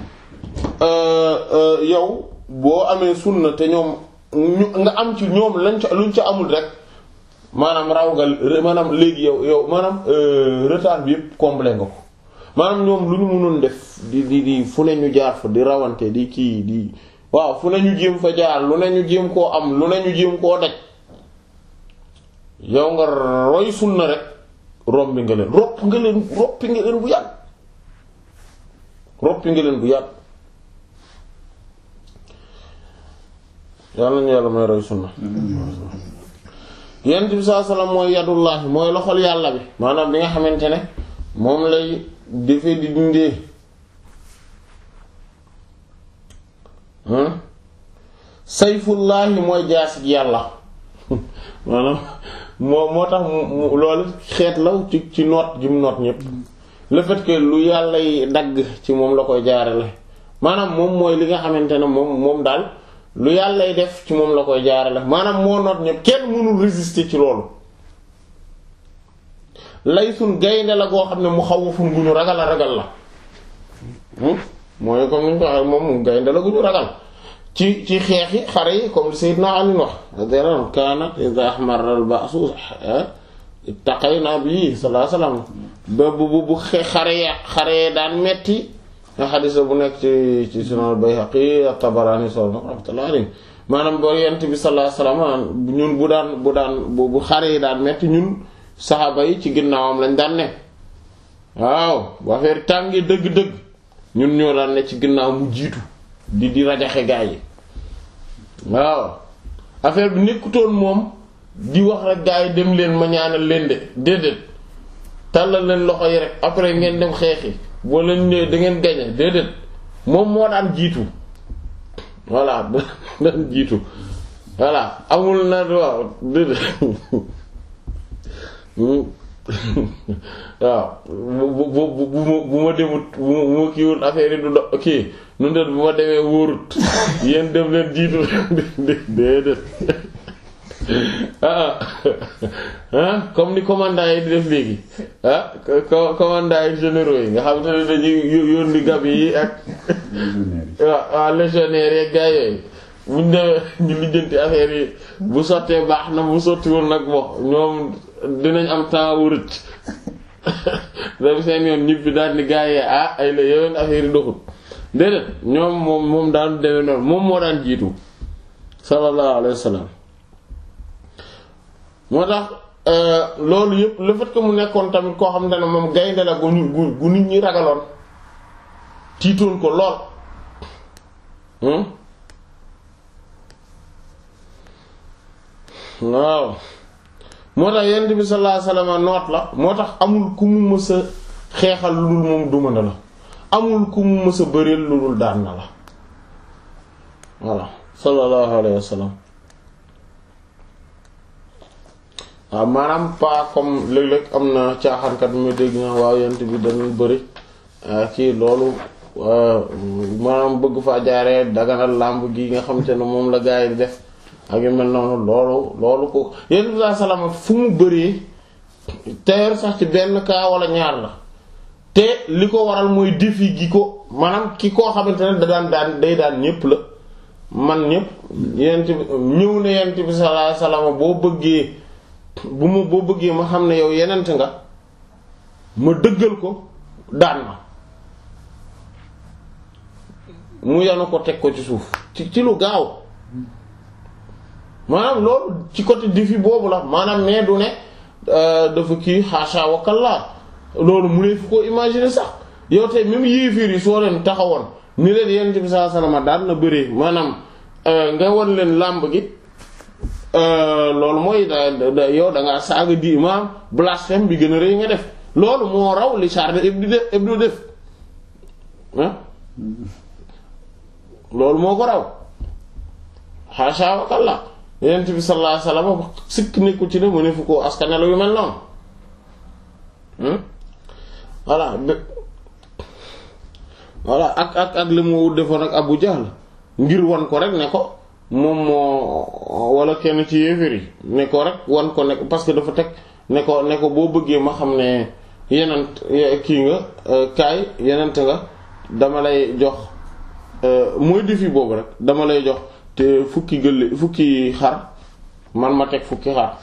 yow boo amee sunna te ñoom ñu nga am ci ñoom lañ ca luñ ca amul rek maanaam raw nga maanaam léegi yow yow maanaam retard bi yépp comblé nga ko maanaam ñoom lu ñu mënoon def di di di fu ne ñu jaar fa di rawante di kii di waaw fu ne ñu jéem fa jaar lu ne ñu jéem koo am lu ne ñu jéem koo daj yow nga roy sunna rek rombi nga leen ropp nga leen roppi nga leen bu yàgg roppi nga leen bu yàgg yàlla ñu yàlla may roy sunna yonent bi sallallahu alayhi wasallam mooy yadullahi mooy loxol yàlla bi maanaam bi nga xamante ne moom lay defee di dundee sayfullahi mooy jaasig yàlla maanaam moo moo tax mu loolu xeet law ci ci noot gi mu noot ñépp le fait que lu yàlla yi dagg ci moom la koy jaarale maanaam moom mooy li nga xamante ne moom moom daal lu yàlla yi def ci moom la koy jaarale maanaam moo noot ñépp kenn mënul résister ci loolu lay suñ gaynde la goo xam ne mu xaw fun gu ñu ragal a ragal la mooy comme ni ñu ko waxee moom gaynde la gu ñu ragal ci ci xeex yi xare yi comme Sayyidna Ali wax radiyallahu kaanat idha ahmara al-ba'su ittaqayna bi sallallahu alayhi wasallam ba bu bu xare ya xare daan metti nga xadis bu nekk ci ci Sunan al-Bayhaqi at-Tabarani sallallahu rahmatullahi alayhi maanaam boo yent bi sallallahu alayhi wasallam ñun bu daan bu daan bu xare yi daan metti ñun saxaaba yi ci ginnaawam lañ daan ne waaw bu affaire tàngee dëgg-dëgg ñun ñoo daan ne ci ginnaaw mu jiitu di di rajaxe gaa yi waaw affaire bi nekkutoon moom di wax rek gaa yi dem leen ma ñaanal leen de déedéet tàllal leen loxo yi rek après ngeen dem xeexi boo leen ñëwee da ngeen gañe déedéet moom moo daan jiitu voilà daan jiitu voilà amul na waaw déedéet waaw bu bu bu bu ma demut bu ma kiiwul affaire yi du do kii nu ndet bu ma demee wóorut yéen dem leen jiitu déedéet ah ah comme ni commandant yi di def léegi ah commandant yi généraux yi nga xam te ne dañuy yónni gab yi ak waaw légionnaires yi ak gars yooyu buñ demee ñu lijjanti affaire yi bu sottee baax na bu sottiwul nag bo ñoom dinañ am temps wu rëcc dem seen yoon ñibbi daal ni gars yi ah ay la yoon affaire yi doxul déedéet ñoom moom moom daan demee noonu moom moo daan jiitu sallallahu alayhi wa sallam moo tax loolu yëpp le fait que mu nekkoon tamit koo xam ne moom gaynde la gu gu gu nit ñi ragaloon tiitoon ko lool waaw moo tax yonent bi sallallahu alayhi wasallam noot la moo tax amul ku mu mës a xeexal lu dul moom duma na la amul ku mu mës a bëreel lu dul daan na la voilà sallallahu alayhi wasallam waaw maanaam pas comme léeg-léeg am na caaxaankat mu dégg na waaw yonent bi dañu bëri kii loolu maanaam bëgg faa jaaree daganal làmb gi nga xam te ne moom la gaa yi di def ak yu mel noonu loolu loolu ko yonent bi sallallahu fu mu bëree teer sax ci benn kaa wala ñaar la te li ko waral mooy défi gi ko maanaam ki koo xamante ne da daan daan day daan ñépp la man ñépp yonent bi ñëw ne yonent bi sallallahu alayhi wasallam boo bëggee bu ma boo bëggee ma xam ne yow yenent nga ma dëggal ko daan ma mu yanu ko teg ko ci suuf ci ci lu gaaw maanaam loolu ci côté défi boobu la maanaam mais du ne dafa kii xaasha wa kallaa loolu mu ne fu ko imaginer sax yow tey même yéeféer yi soo leen taxawoon ni leen yenent bi sallallahu alayhi wasallam daan na bëree maanaam nga won leen làmb gi loolu mooy da yow da ngaa saaga di imaam blasphème bi gën a rëy nga def loolu moo raw li Charlie Hebdo def ah loolu moo ko raw xaasha wa kallaa yonent bi sallallahu alayhi wasallam sikk nekku ci ne mu ne fu ko askanelo yu mel noonu voilà voilà ak ak ak li mu defoon ak Abu Jahl ngir wan ko rek ne ko moom moo wala kenn ci yéeféer yi ne ko rek wan ko ne parce que dafa teg ne ko ne ko boo bëggee ma xam ne yenent kii nga kaay yenent nga dama lay jox mooy défi boobu rek dama lay jox te fukki gëlle fukki xar man ma teg fukki xar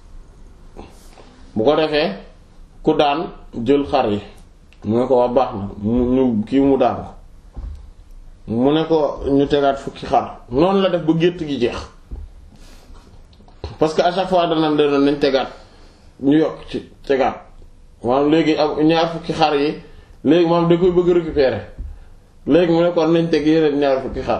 bu ko defee ku daan jël xar yi mu ne ko wax baax na mu ñu kii mu daan ko mu ne ko ñu tegaat fukki xar noonu la def ba gétt gi jeex parce que à chaque fois dana dana nañ tegaat ñu yokk ci tegaat maanaam léegi am ñaar fukki xar yi léegi maanaam da koy bëgg récupérer léegi mu ne ko nañ teg yeneen ñaar fukki xar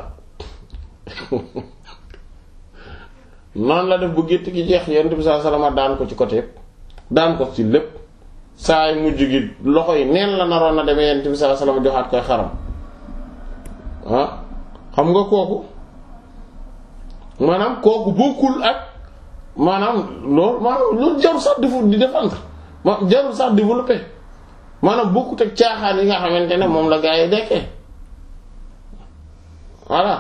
noonu la def ba gétt gi jeex Yonent bi sallallahu alayhi wasallam daan ko ci côté yépp daan ko ci lépp saa yu mujj gi loxo yi neen la naroon na demee Yonent bi sallallahu alayhi wasallam joxaat koy xaram ah xam nga kooku maanaam kooku bokkul ak maanaam loolu maanaam loolu jarul sax di di défendre ma jarul sax développer maanaam bokkut ak caaxaan yi nga xamante ne moom la gaa yi dekkee voilà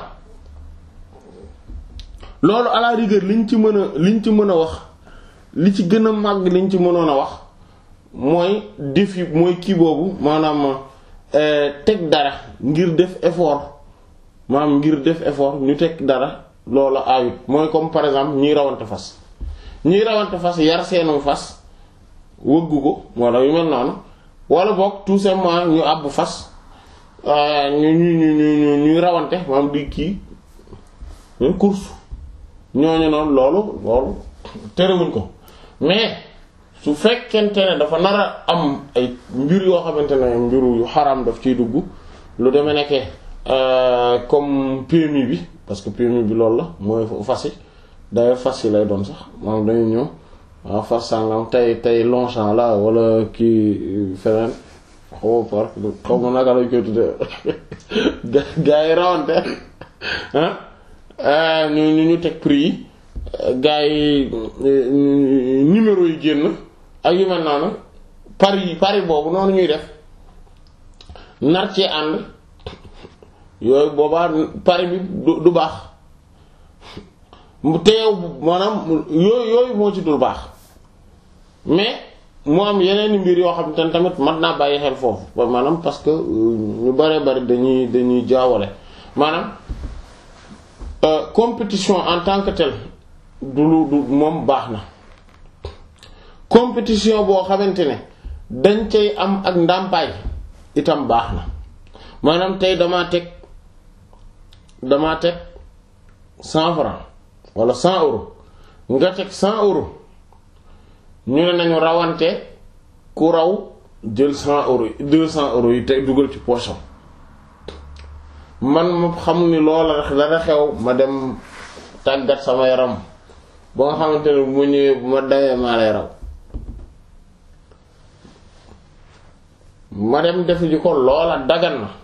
loolu à la rigueur liñ ci mën a liñ ci mën a wax li ci gën a màgg liñ ci mënoon a wax mooy défi mooy kii boobu maanaam teg dara ngir def effort maanaam ngir def effort ñu teg dara loola aayut mooy comme par exemple ñiy rawante fas ñiy rawante fas yar seenu fas wëggu ko wala yu mel noonu wala boog tout simplement ñu àbb fas ñu ñu ñu ñu ñuy rawante maanaam di kii course ñooñu noonu loolu loolu terewuñ ko mais su fekkente ne dafa nar a am ay mbir yoo xamante ne mbiru yu xaraam daf ciy dugg lu demee nekke comme P M I bi parce que P M I bi loolu la mooy fas yi d'ailleurs fas yi lay doon sax maanaam dañuy ñëw waaw fas sàngam tey tey Longchamp la wala kii feneen xaw ma par xaw ma naka lañ koy tuddee gaa yi rawante ah ñu ñu ñu teg prix yi gaa yi numéro yi génn ak yu mel noonu pari pari boobu noonu ñuy def nar ci ànd yooyu boobaa pari bi du du baax te yow maanaam yooyu yooyu moo ci dul baax mais mu am yeneen mbir yoo xam te tamit mat naa bàyyi xel foofu maanaam parce que ñu bare bari dañuy dañuy jaawale maanaam euh, compétition en tant que telle du lu du moom baax na compétition boo xamante ne dañ cay am ak ndàmpaay itam baax na maanaam tey damaa teg damaa teg cent francs wala cent euros nga teg cent euros ñu ne nañu rawante ku raw jël cent euros yi deux cents euros yi tey dugal ci poche am man ma xam ni loola dana xew ma dem tàggat sama yaram ba nga xamante ne bu ma ñëwee bu ma dawee maa lay raw ma dem def ji ko loola dagan na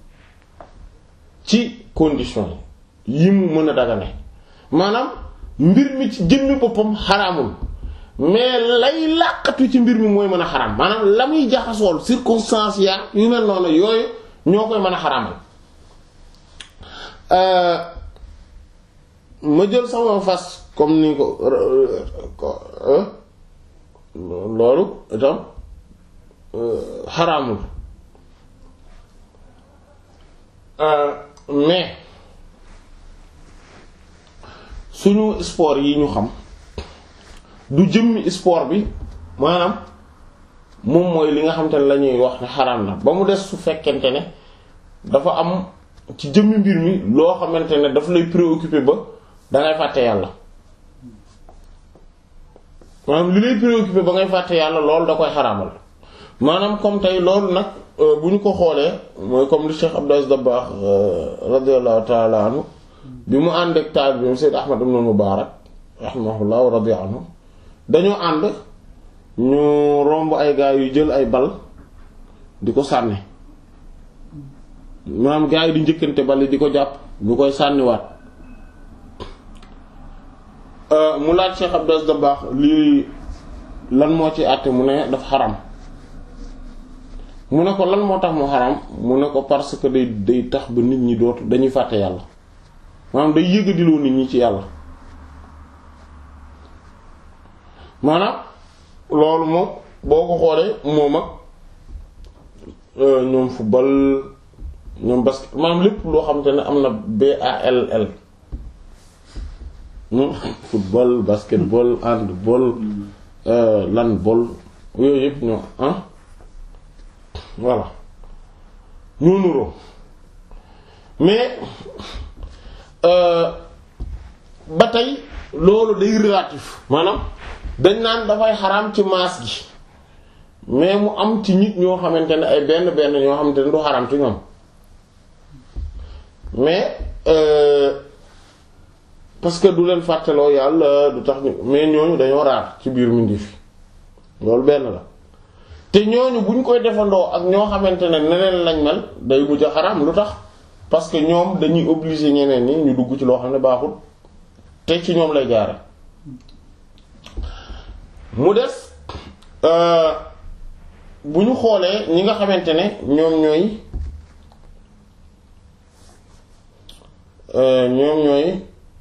ci condition yi mu mën a dagane maanaam mbir mi ci jëmmi boppam xaraamul mais lay làqatu ci mbir mi mooy mën a xaraam maanaam la muy jaxasool circonstance yaa yu mel noonu yooyu ñoo koy mën a xaraamal ma jël sama fas comme ni ko loolu itam xaraamul mais suñu sport yi ñu xam du jëmmi sport bi maanaam moom mooy li nga xamante ne la ñuy wax ne xaraam na ba mu des su fekkente ne dafa am ci jëmmi mbir mi loo xamante ne daf lay préoccuper ba dangay fàtte yàlla maanaam li lay préoccuper ba ngay fàtte yàlla loolu da koy xaraamal maanaam comme tey loolu nag bu ñu ko xoolee mooy comme li Cheikh Abdou Aziz Dabakh radiyallahu ta'ala anhu bi mu ànd ak taal bi Sayyid Ahmad ibn Mubarak rahimahullah wa radiya anhu dañoo ànd ñu romb ay gaa yu jël ay bal di ko sànni maanaam gaa yi di njëkkante bal yi di ko jàpp ñu koy sànniwaat mu laaj Cheikh Abdou Aziz Dabakh lii lan moo ci àtte mu ne dafa xaram mu ne ko lan moo tax mu xaram mu ne ko parce que day day tax ba nit ñi dootu dañuy fàtte yàlla maanaam day yëgadiloo nit ñi ci yàlla maanaam loolu moom boo ko xoolee moom ak ñoom football ñoom basket maanaam lépp loo xamante ne am na B A L L football basketball handball landball yooyu yëpp ñoo ah voilà ñoo nuroo mais ba tey loolu day relatif maanaam dañ naan dafay xaraam ci maas gi mais mu am ci nit ñoo xamante ne ay benn benn ñoo xamante ne du xaraam ci ñoom mais euh, parce que du leen fàttaloo yàlla du tax ñu mais ñooñu dañoo raar ci biir mindi fi loolu benn la te ñooñu bu ñu koy defandoo ak ñoo xamante ne neneen lañ mel day mujj a xaraam lu tax parce que ñoom dañuy obliger ñeneen ñi ñu dugg ci loo xam ne baaxul te ci ñoom lay jaare mu des bu ñu xoolee ñi nga xamante ne ñoom ñooy ñoom ñooy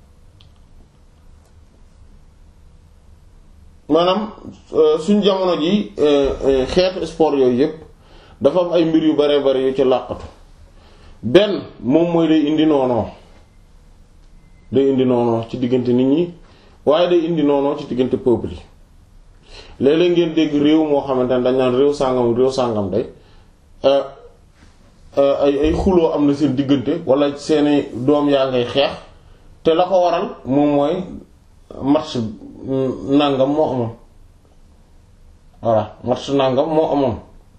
maanaam suñ jamono ji xeetu sport yooyu yépp dafa am ay mbir yu bare bare yu ci làqatu benn moom mooy day indi noonoo day indi noonoo ci diggante nit ñi waaye day indi noonoo ci diggante peuple yi léeg-léeg ngeen dégg réew moo xamante ne dañ naan réew sàngam réew sàngam day ay ay xuloo am na seen diggante wala seeni doom yaa ngay xeex te la ko waral moom mooy match nàngam moo amoon voilà match nangam moo amoon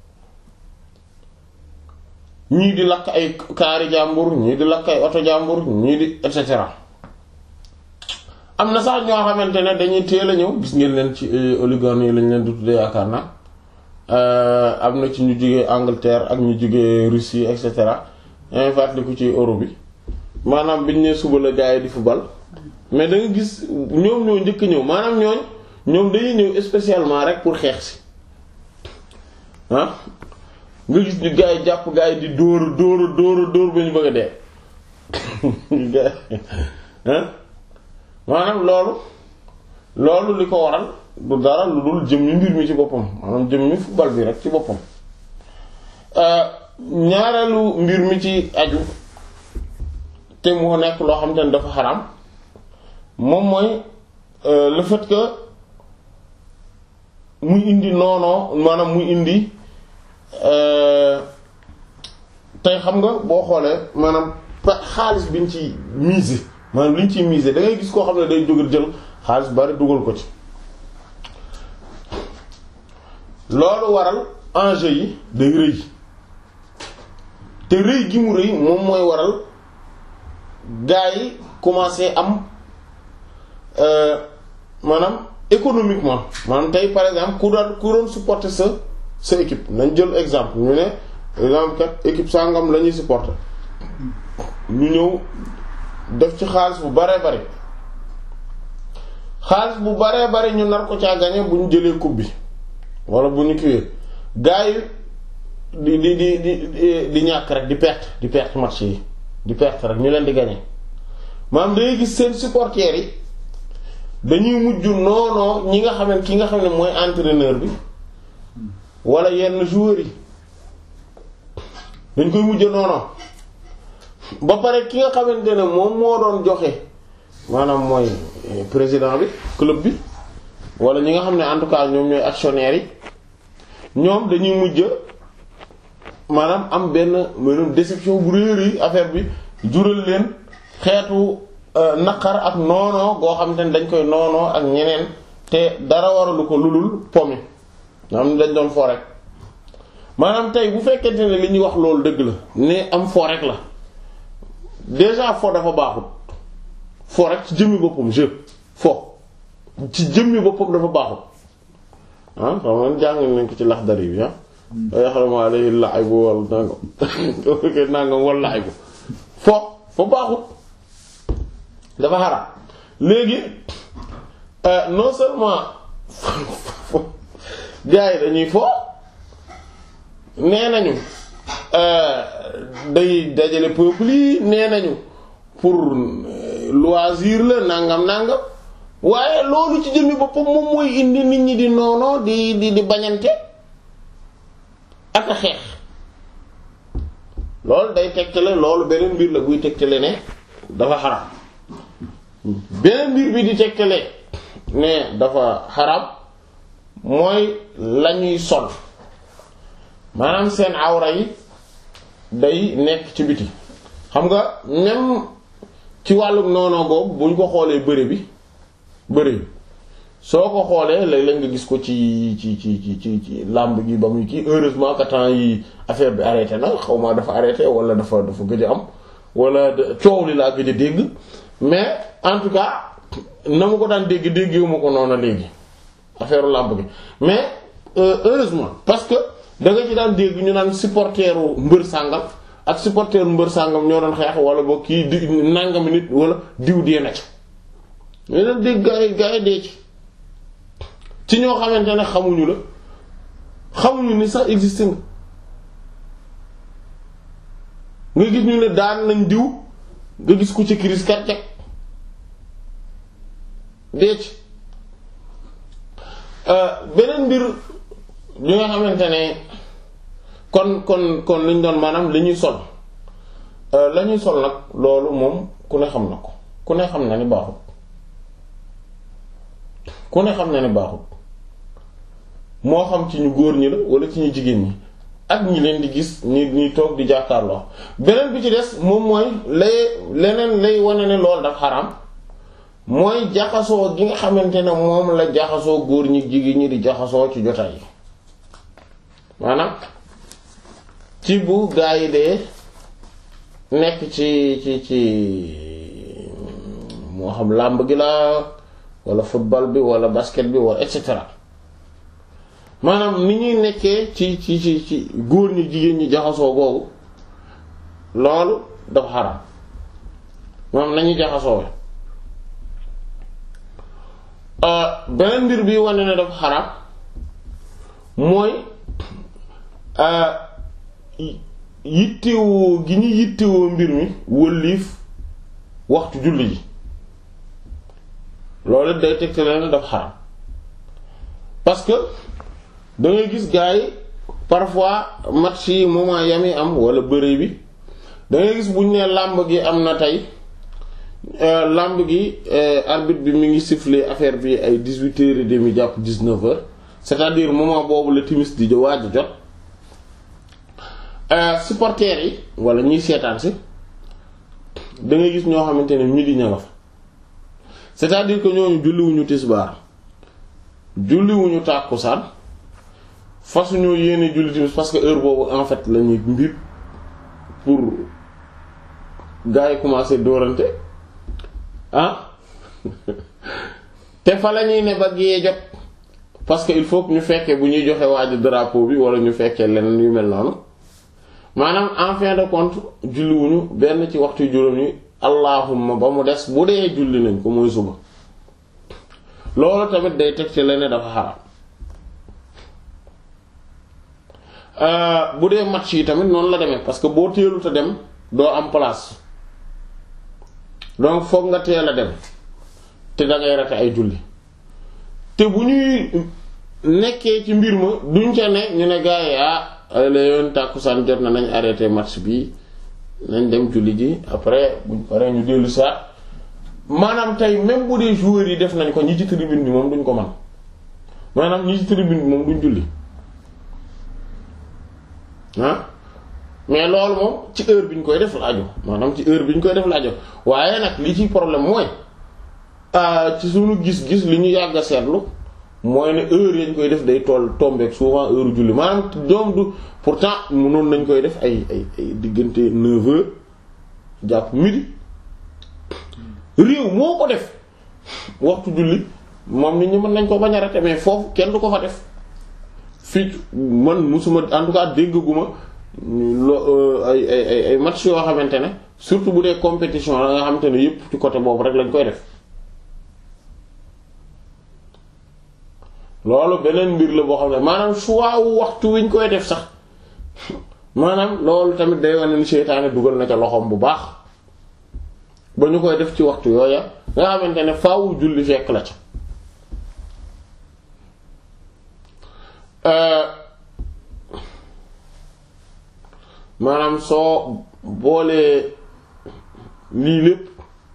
ñii di lakk ay kaari jàmbur ñii di lakk ay oto jàmbur ñii di et cetera. am na sax ñoo xamante ne dañuy teel a ñëw gis ngeen leen ci oligarques yi lañ leen di tuddee yaakaar na am na ci ñu jógee Angleterre ak ñu jógee Russie et cetera yaa ngi fàttaliku ci euro bi maanaam biñ ne suba la gars yi di football mais da nga gis ñoom ñoo njëkk ñëw maanaam ñooñ ñoom dañuy ñëw spécialement rek pour xeex si ah nga gis ñu gars yi jàpp gars yi di dóor dóor dóor dóor ba ñu bëgg a dee ah maanaam loolu loolu li ko waral du dara lu dul jëmmi mbir mi ci boppam maanaam jëmmi football bi rek ci boppam ñaareelu mbir mi ci aju te mu nekk loo xam te ne dafa xaraam moom mooy le fait que muy indi noonoo maanaam muy indi tey xam nga boo xoolee maanaam xaalis biñ ci miser maanaam liñ ciy miser da ngay gis koo xam ne day jógal jël xaalis bari dugal ko ci loolu waral enjeu yi day rëy te rëy gi mu rëy moom mooy waral gaa yi commencé am maanaam économiquement maanaam tey par exemple ku doon ku doon supporter sa sa équipe nañ jël exemple ñu ne exemple kat équipe sangam la ñuy supporter ñu ñëw def ci xaalis bu baree bari xaalis bu baree bari ñu nar ko caa gagner bu ñu jëlee coupe bi wala bu ñu kiiwee gaa yi di di di di di ñàkk rek di perte di perte match yi di perte rek ñu leen di gagner maanaam dangay gis seen supporters yi dañuy mujj noonoo ñi nga xam ne ki nga xam ne mooy entraîneur bi wala yenn joueurs yi dañ koy mujj noonoo ba pare ki nga xamante ne moom moo doon joxe maanaam mooy président bi club bi wala ñi nga xam ne en tout cas ñoom ñooy actionnaires yi ñoom dañuy mujj maanaam am benn maanaam déception bu réer yi affaire bi jural leen xeetu naqar ak noonoo goo xam te ne dañ koy noonoo ak ñeneen te dara waralu ko lulul pomi nga xam ne dañ doon fo rek maanaam tey bu fekkente ne li ñuy wax loolu dëgg la ne am fo rek la déjà fo dafa baaxut fo rek ci jëmmi boppam jeu fo ci jëmmi boppam dafa baaxut ah xam nga jàng nañ ko ci Laxdari bi ah yaxramu alayhi al-la'bu wal nangam ok nangam wal la'bu fo fo baaxut dafa xaraam léegi non seulement gars yi dañuy fo nee nañu day dajale peuple yi nee nañu pour loisir la nangam nangam waaye loolu ci jëmmi boppam moom mooy indi nit ñi di noonoo di di di bañante ak a xeex loolu day tegtale loolu beneen mbir la buy tegtale ne dafa xaraam beneen mbir bi di tegtale ne dafa xaraam mooy lañuy sol maanaam seen awra yi day nekk ci biti xam nga même ci wàllum noonoo googu bu ñu ko xoolee bëre bi bëre bi soo ko xoolee léeg-léeg nga gis ko ci ci ci ci ci ci làmb gi ba muy kii heureusement que temps yi affaire bi arrêté na xaw ma dafa arrêté wala dafa dafa gëj a am wala coow li laa gëj a dégg mais en tout cas na ma ko daan dégg déggewu ma ko noonu léegi affaire làmb gi mais heureusement parce que da nga ci daan dégg ñu naan supporteru mbër sàngam ak supporteru mbër sàngam ñoo doon xeex wala boo kii di nangami nit wala diw dee na ci ñu daan dégg gaa yi gaa yi dee ci ci ñoo xamante ne xamuñu la xamuñu ni sax existé nga nga gis ñu ne daan nañ diw nga gis ku ci crise cardiaque dee ci beneen mbir li nga xamante ne kon kon kon liñ doon maanaam li ñuy sol la ñuy sol nag loolu moom ku ne xam na ko ku ne xam na ni baaxut ku ne xam na ni baaxut moo xam ci ñu góor ñi la wala ci ñu jigéen ñi ak ñi leen di gis ñi ñuy toog di jàkkaarloo beneen bi ci des moom mooy lay leneen lay wane ne loolu daf xaraam mooy jaxasoo gi nga xamante ne moom la jaxasoo góor ñi jigéen ñi di jaxasoo ci jotaay yi maanaam ci bu gaa yi dee nekk ci ci ci moo xam làmb gi la wala football bi wala basket bi wala et cetera maanaam ni ñuy nekkee ci ci ci ci góor ñi jigéen ñi jaxasoo googu loolu dafa xaram maanaam nañu jaxasoo beneen mbir bi wane ne dafa xaram mooy yittewoo gi ñu yittewoo mbir mi wëlliif waxtu julli ji loolu day tegte leen dafa xaram parce que da ngay gis gars yi parfois match yi moment yami am wala bëre bi da ngay gis bu ñu nee làmb gi am na tey làmb gi arbitre bi mi ngi siffler affaire bi ay dix-huit heures et demie jàpp dix-neuf heures c'est-à-dire moment boobu la timis di waaj a jot supporters yi wala ñiy seetaan si da ngay gis ñoo xamante ne midi ña nga fa c'est-à-dire que ñooñu julliwuñu tisbaar julliwuñu tàkkusaan fasuñu yéene julli timis parce que heure boobu en fait la ñuy mbir pour gars yi commencer dóorante ah te fa la ñuy ne ba gee jot parce que il faut que ñu fekkee bu ñuy joxe waaju drapeau bi wala ñu fekkee leneen yu mel noonu maanaam en fin de compte julliwuñu benn ci waxtu juróom yi allahumma ba mu des bu dee julli nañ ko mooy suba loolu tamit day teg ci leneen dafa xaram bu dee match yi tamit noonu la demee parce que boo teelut a dem doo am place donc foog nga teel a dem te dangay rate ay julli te bu ñuy nekkee ci mbir ma duñ ca ne ñu ne gars yi ah la yoon tàkkusaan jot na nañ arrêté match bi nañ dem julli ji après buñ paree ñu dellu saa maanaam tey même bu dee joueurs yi def nañ ko ñi ci tribune bi moom duñ ko man maanaam ñi ci tribune bi moom duñ julli ah mais loolu moom ci heure bi ñu koy def la aju maanaam ci heure bi ñu koy def la aju waaye nag li ci problème mooy ci suñu gis-gis li ñu yàgg a seetlu mooy ne heure yañ koy def day toll tombeek souvent heure julli maanaam doom du pourtant mënoon nañ koy def ay ay ay diggante neuf heures jàpp midi réew moo ko def waxtu julli moom nit ñi mën nañ ko bañ a rate mais foofu kenn du ko fa def fii man musuma en tout cas dégguma lo ay ay ay match yoo xamante ne surtout bu dee compétition la nga xamante ne yépp ci côté boobu rek lañ koy def loolu beneen mbir la boo xam ne maanaam choix wu waxtu wi ñu koy def sax maanaam loolu tamit day wane ni seytaane dugal na ca loxoom bu baax ba ñu koy def ci waxtu yooya nga xamante ne faawu julli fekk la ca maanaam soo boolee lii lépp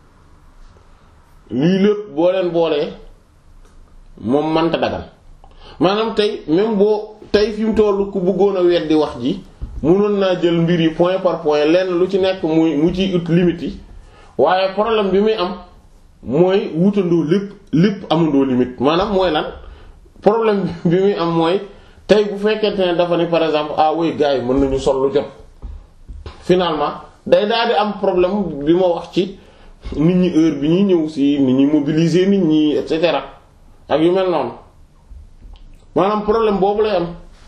lii lépp boo leen boolee moom manta dagal maanaam tey même boo tey fi mu tollu ku bëggoon a weddi wax ji mënoon naa jël mbir yi point par point lenn lu ci nekk muy mu ciy ut limite yi waaye problème bi muy am mooy wutandoo lépp lépp amandoo limite maanaam mooy lan problème bi muy am mooy tey bu fekkente ne dafa ni par exemple ah oui gars yi mën nañu sol lu jot finalement day daal di am problème bi ma wax ci nit ñi heure bi ñuy ñëw si nit ñi mobiliser nit ñi et cetera ak yu mel noonu maanaam problème boobu lay am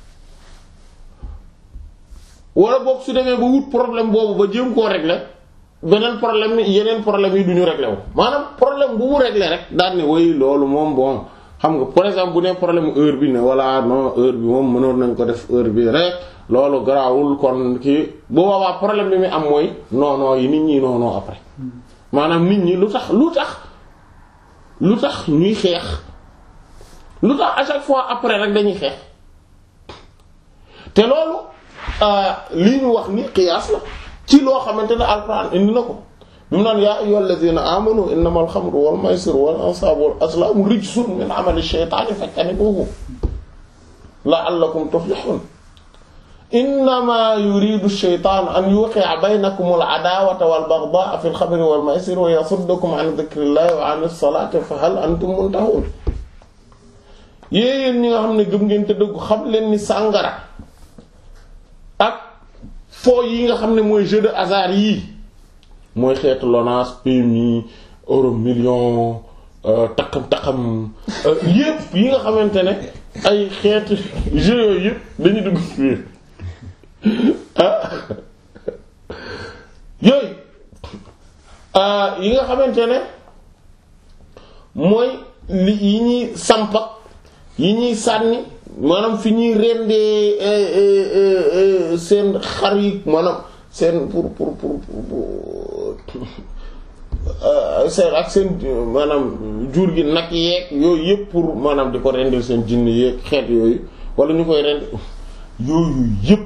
wala boog su demee ba wut problème boobu ba jéem koo régler beneen problème ni yeneen problème yi du ñu régler wu maanaam problème bu mu régler rek daal ne way loolu moom bon xam nga par exemple bu nee problème heure bi ne walla non heure bi moom mënoon nañ ko def heure bi rek loolu garaawul kon kii bu boobaa problème bi muy am mooy non non yi nit ñi non non après maanaam nit ñi lu tax lu tax lu tax ñuy xeex lu tax à chaque fois après rek dañuy xeex te loolu li ñu wax ni qiyaas la ci loo xamante ne alxuraan indi na ko bi mu naan yaa ayyuhal lazina amanu innamal xamru wal maysiru wal ansaabu wal azlaamu rijsun min amali shaytaani fajtanibuuhu la'allakum tuflihun innamaa yuriidu shaytaanu an yuqi'a baynakumul adaawata wal baghdaa'a fil xamri wal maysiri wa yasuddakum an dhikrillaahi wa anis salaati fa hal antum muntahuun yéen ñi nga xam ne gëm ngeen te dëggu xam leen ni sàngara foo yi nga xam ne mooy jeu de hasard yii mooy xeetu Lonase P M I euro million takkam takkam yépp yi nga xamante ne ay xeetu jeu yooyu yépp dañu dugg ci biir ah yooyu yi nga xamante ne mooy li yi ñuy sampak yi ñuy sànni maanaam fi ñuy rendee seen xar yi maanaam seen pour pour pour seen ak seen maanaam jur gi nag yeeg yooyu yëpp pour maanaam di ko rendil seen jinn yeeg xeet yooyu wala ñu koy rend yooyu yëpp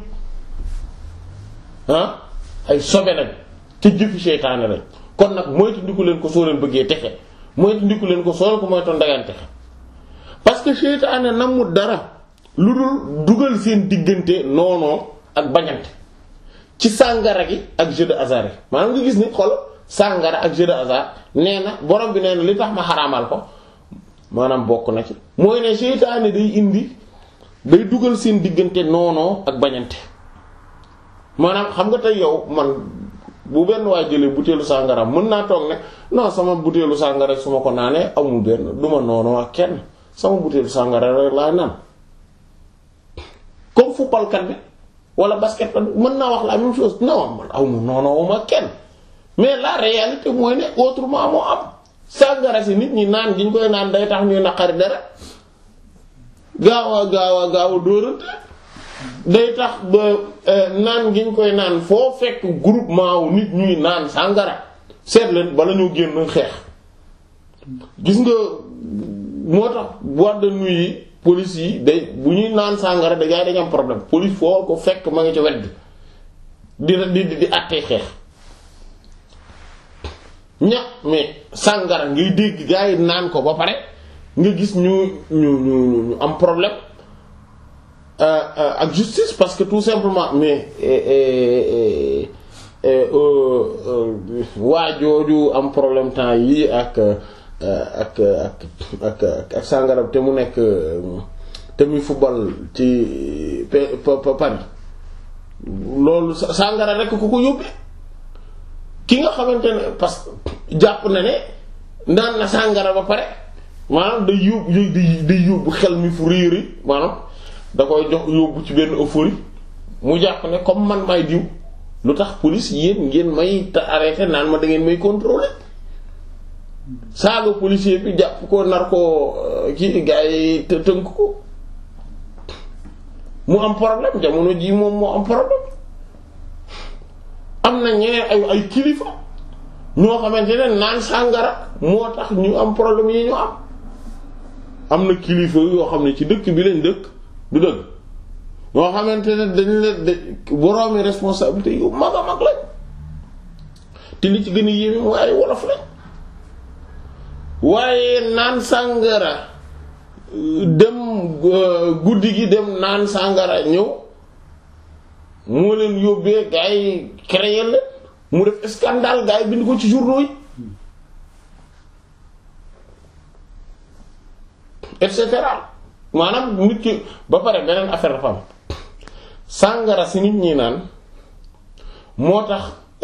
ah ay sobe lañ te jëfi seytaane lañ kon nag moytu ndiku leen ko soo leen bëggee texe moytu ndiku leen ko soo leen ko moytoon dagaan texe parce que seytaane namut dara lu dul dugal seen diggante noonoo ak bañante ci sàngara gi ak jeu de hasard yi maanaam nga gis ni xol sàngara ak jeu de hasard nee na borom bi nee na li tax ma xaraamal ko maanaam bokk na ci mooy ne seytaane day indi day dugal seen diggante noonoo ak bañante maanaam xam nga tey yow man bu benn waay jëlee butéelu sàngara mën naa toog ne non sama butéelu sàngara su ma ko naanee amul benn duma noonoo ak kenn sama butéelu sàngara rek laa naan comme footballkat bi wala basket mën naa wax la même chose non man aw ma noonoo ma kenn mais la réalité mooy ne autrement moo am sàngara si nit ñi naan gi ñu koy naan day tax ñuy naqari dara gaaw a gaaw a gaaw a dóorante day tax ba naan gi ñu koy naan foo fekk groupement wu nit ñuy naan sàngara seet leen bala ñoo génn xeex gis nga moo tax boîte de nuit yi police yi day bu ñuy naan sàngara da gaay dañu am problème police foo ko fekk ma ngi ci wet di di di di àttee xeex ña mais sàngara ngay dégg gaa yi naan ko ba pare nga gis ñu ñu ñu ñu am problème ak justice parce que tout simplement mais waa jooju am problème temps yi ak ak ak ak ak sàngara te mu nekk te muy football ci Paris loolu sàngara rekk ku ko yóbbee ki nga xamante ne parce que jàpp na ne naan na sàngara ba pare maanaam day yóbbu day day yóbbu xel mi fu réeri maanaam da koy jox yóbbu ci benn euphorie mu jàpp ne comme man may diw lu tax police yéen ngeen may te arrêté naan ma da ngeen may contrôler saaga policier bi jàpp ko nar ko kii gars yi te tënk ko mu am problème jamono ji moom moo am problème am na ñeneen ay ay kilifa ñoo xamante ne naan sàngara moo tax ñu am problème yi ñu am am na kilifa yoo xam ne ci dëkk bi lañ dëkk du dëgg ñoo xamante ne dañ leen boroomi responsabilité yu mag a mag lañ te li ci gën a yéeme mooy ay wolof lañ waaye naan sàngara dem guddi gi dem naan sàngara ñëw moo leen yóbbee gaa yi créé leen mu def scandale gaa yi bind ko ci journaux yi et cetera maanaam nit ki ba pare beneen affaire dafa am sàngara si nit ñi naan moo tax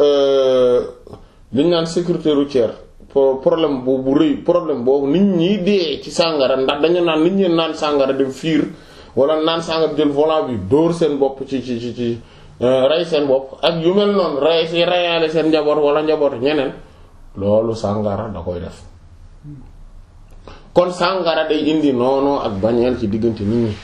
dañ naan sécurité routière problème bu bu rëy problème boobu nit ñi dee ci sàngara ndax dañu naan nit ñi naan sàngara dem fiir wala naan sàngara jël volant bi dóor seen bopp ci ci ci ci rey seen bopp ak yu mel noonu rey si reyaale seen njaboot wala njaboot ñeneen loolu sàngara da koy def kon sàngara day indi noonu ak bañeel ci diggante nit ñi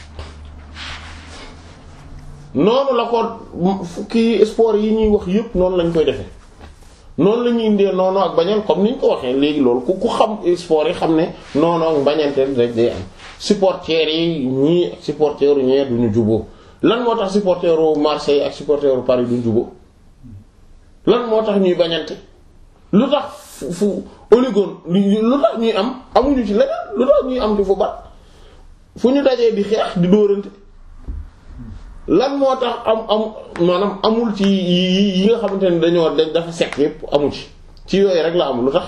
noonu la ko fukki sport yi ñuy wax yépp noonu lañ koy defee noonu la ñuy indee noonu ak bañeel comme ni ñu ko waxee léegi loolu ku ku xam sport yi xam ne noonu ak bañante rek day am supporters yi ñii ak supporters yu ñee duñu juboo lan moo tax supporters u Marseille ak supporters u Paris duñu juboo lan moo tax ñuy bañante lu tax fu fu oligone lu tax ñuy am amuñu ci leneen lu tax ñuy am ci fu bat fu ñu dajee di xeex di dóorante lan moo tax am am maanaam amul ci yi nga xamante ne dañoo dafa sekk yépp amu ci ci yooyu rek la am lu tax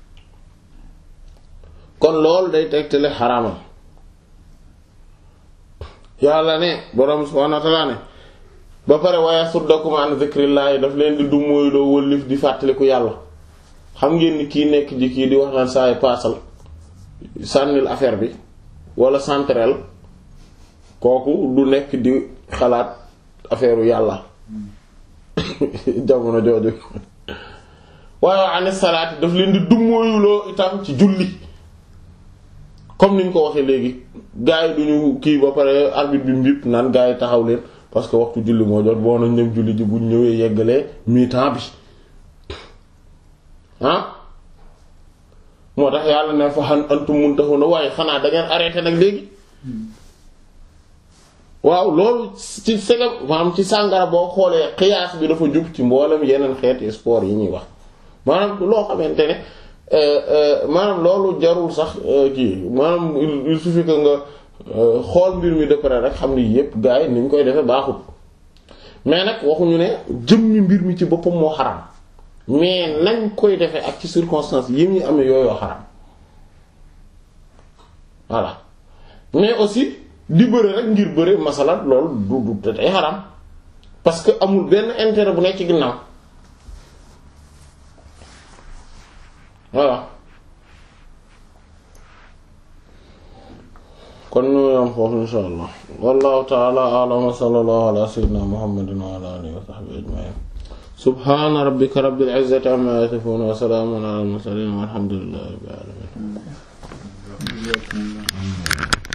kon loolu day tegtale xaraamal yàlla ne borom subhaanahu wa ta'aala ne ba pare waaye suddakum an zikrillahi daf leen di du mooy doo wëllif di fàttaliku yàlla xam ngeen ni kii nekk ji kii di wax naan saa yi paasal sànnil affaire bi wala centrel kooku du nekk di xalaat affaire yàlla jamono jooju waaye ani salaati daf leen di dummóoyuloo itam ci julli comme niñ ko waxee léegi gars yi duñu kii ba pare arbitre bi mbip naan gars yi taxaw leen parce que waxtu julli moo jot boo nañ dem julli ji buñ ñëwee yeggalee mi-temps bi ah moo tax yàlla ne fa xan antum muntahuna waaye xanaa da ngeen arrêté nag léegi waaw loolu ci segam maanaam ci sàngara boo xoolee xiyaas bi dafa jub ci mboolem yeneen xeeti sport yi ñuy wax maanaam loo xamante ne maanaam loolu jarul sax kii maanaam il suffit que nga xool mbir mi de près rek xam ni yépp gars yi ni ñu koy defee baaxut mais nag waxuñu ne jëmmi mbir mi ci boppam moo xaram mais nañ koy defee ak ci circonstances yi ñu amee yooyoo xaram voilà mais aussi di bëre rek ngir bëre masala loolu du du te day xaram parce que amul benn intérêt bu nekk ci ginnaaw voilà kon ñu yam foofu insha allah wallahu ta'ala a'lam wa sallallahu ala sayyidina muhammadin wa ala alihi wa sahbihi ajma'in subhana rabbika rabbil izzati amma yasifun wa salamun ala al mursalin walhamdulillahi rabbil alamin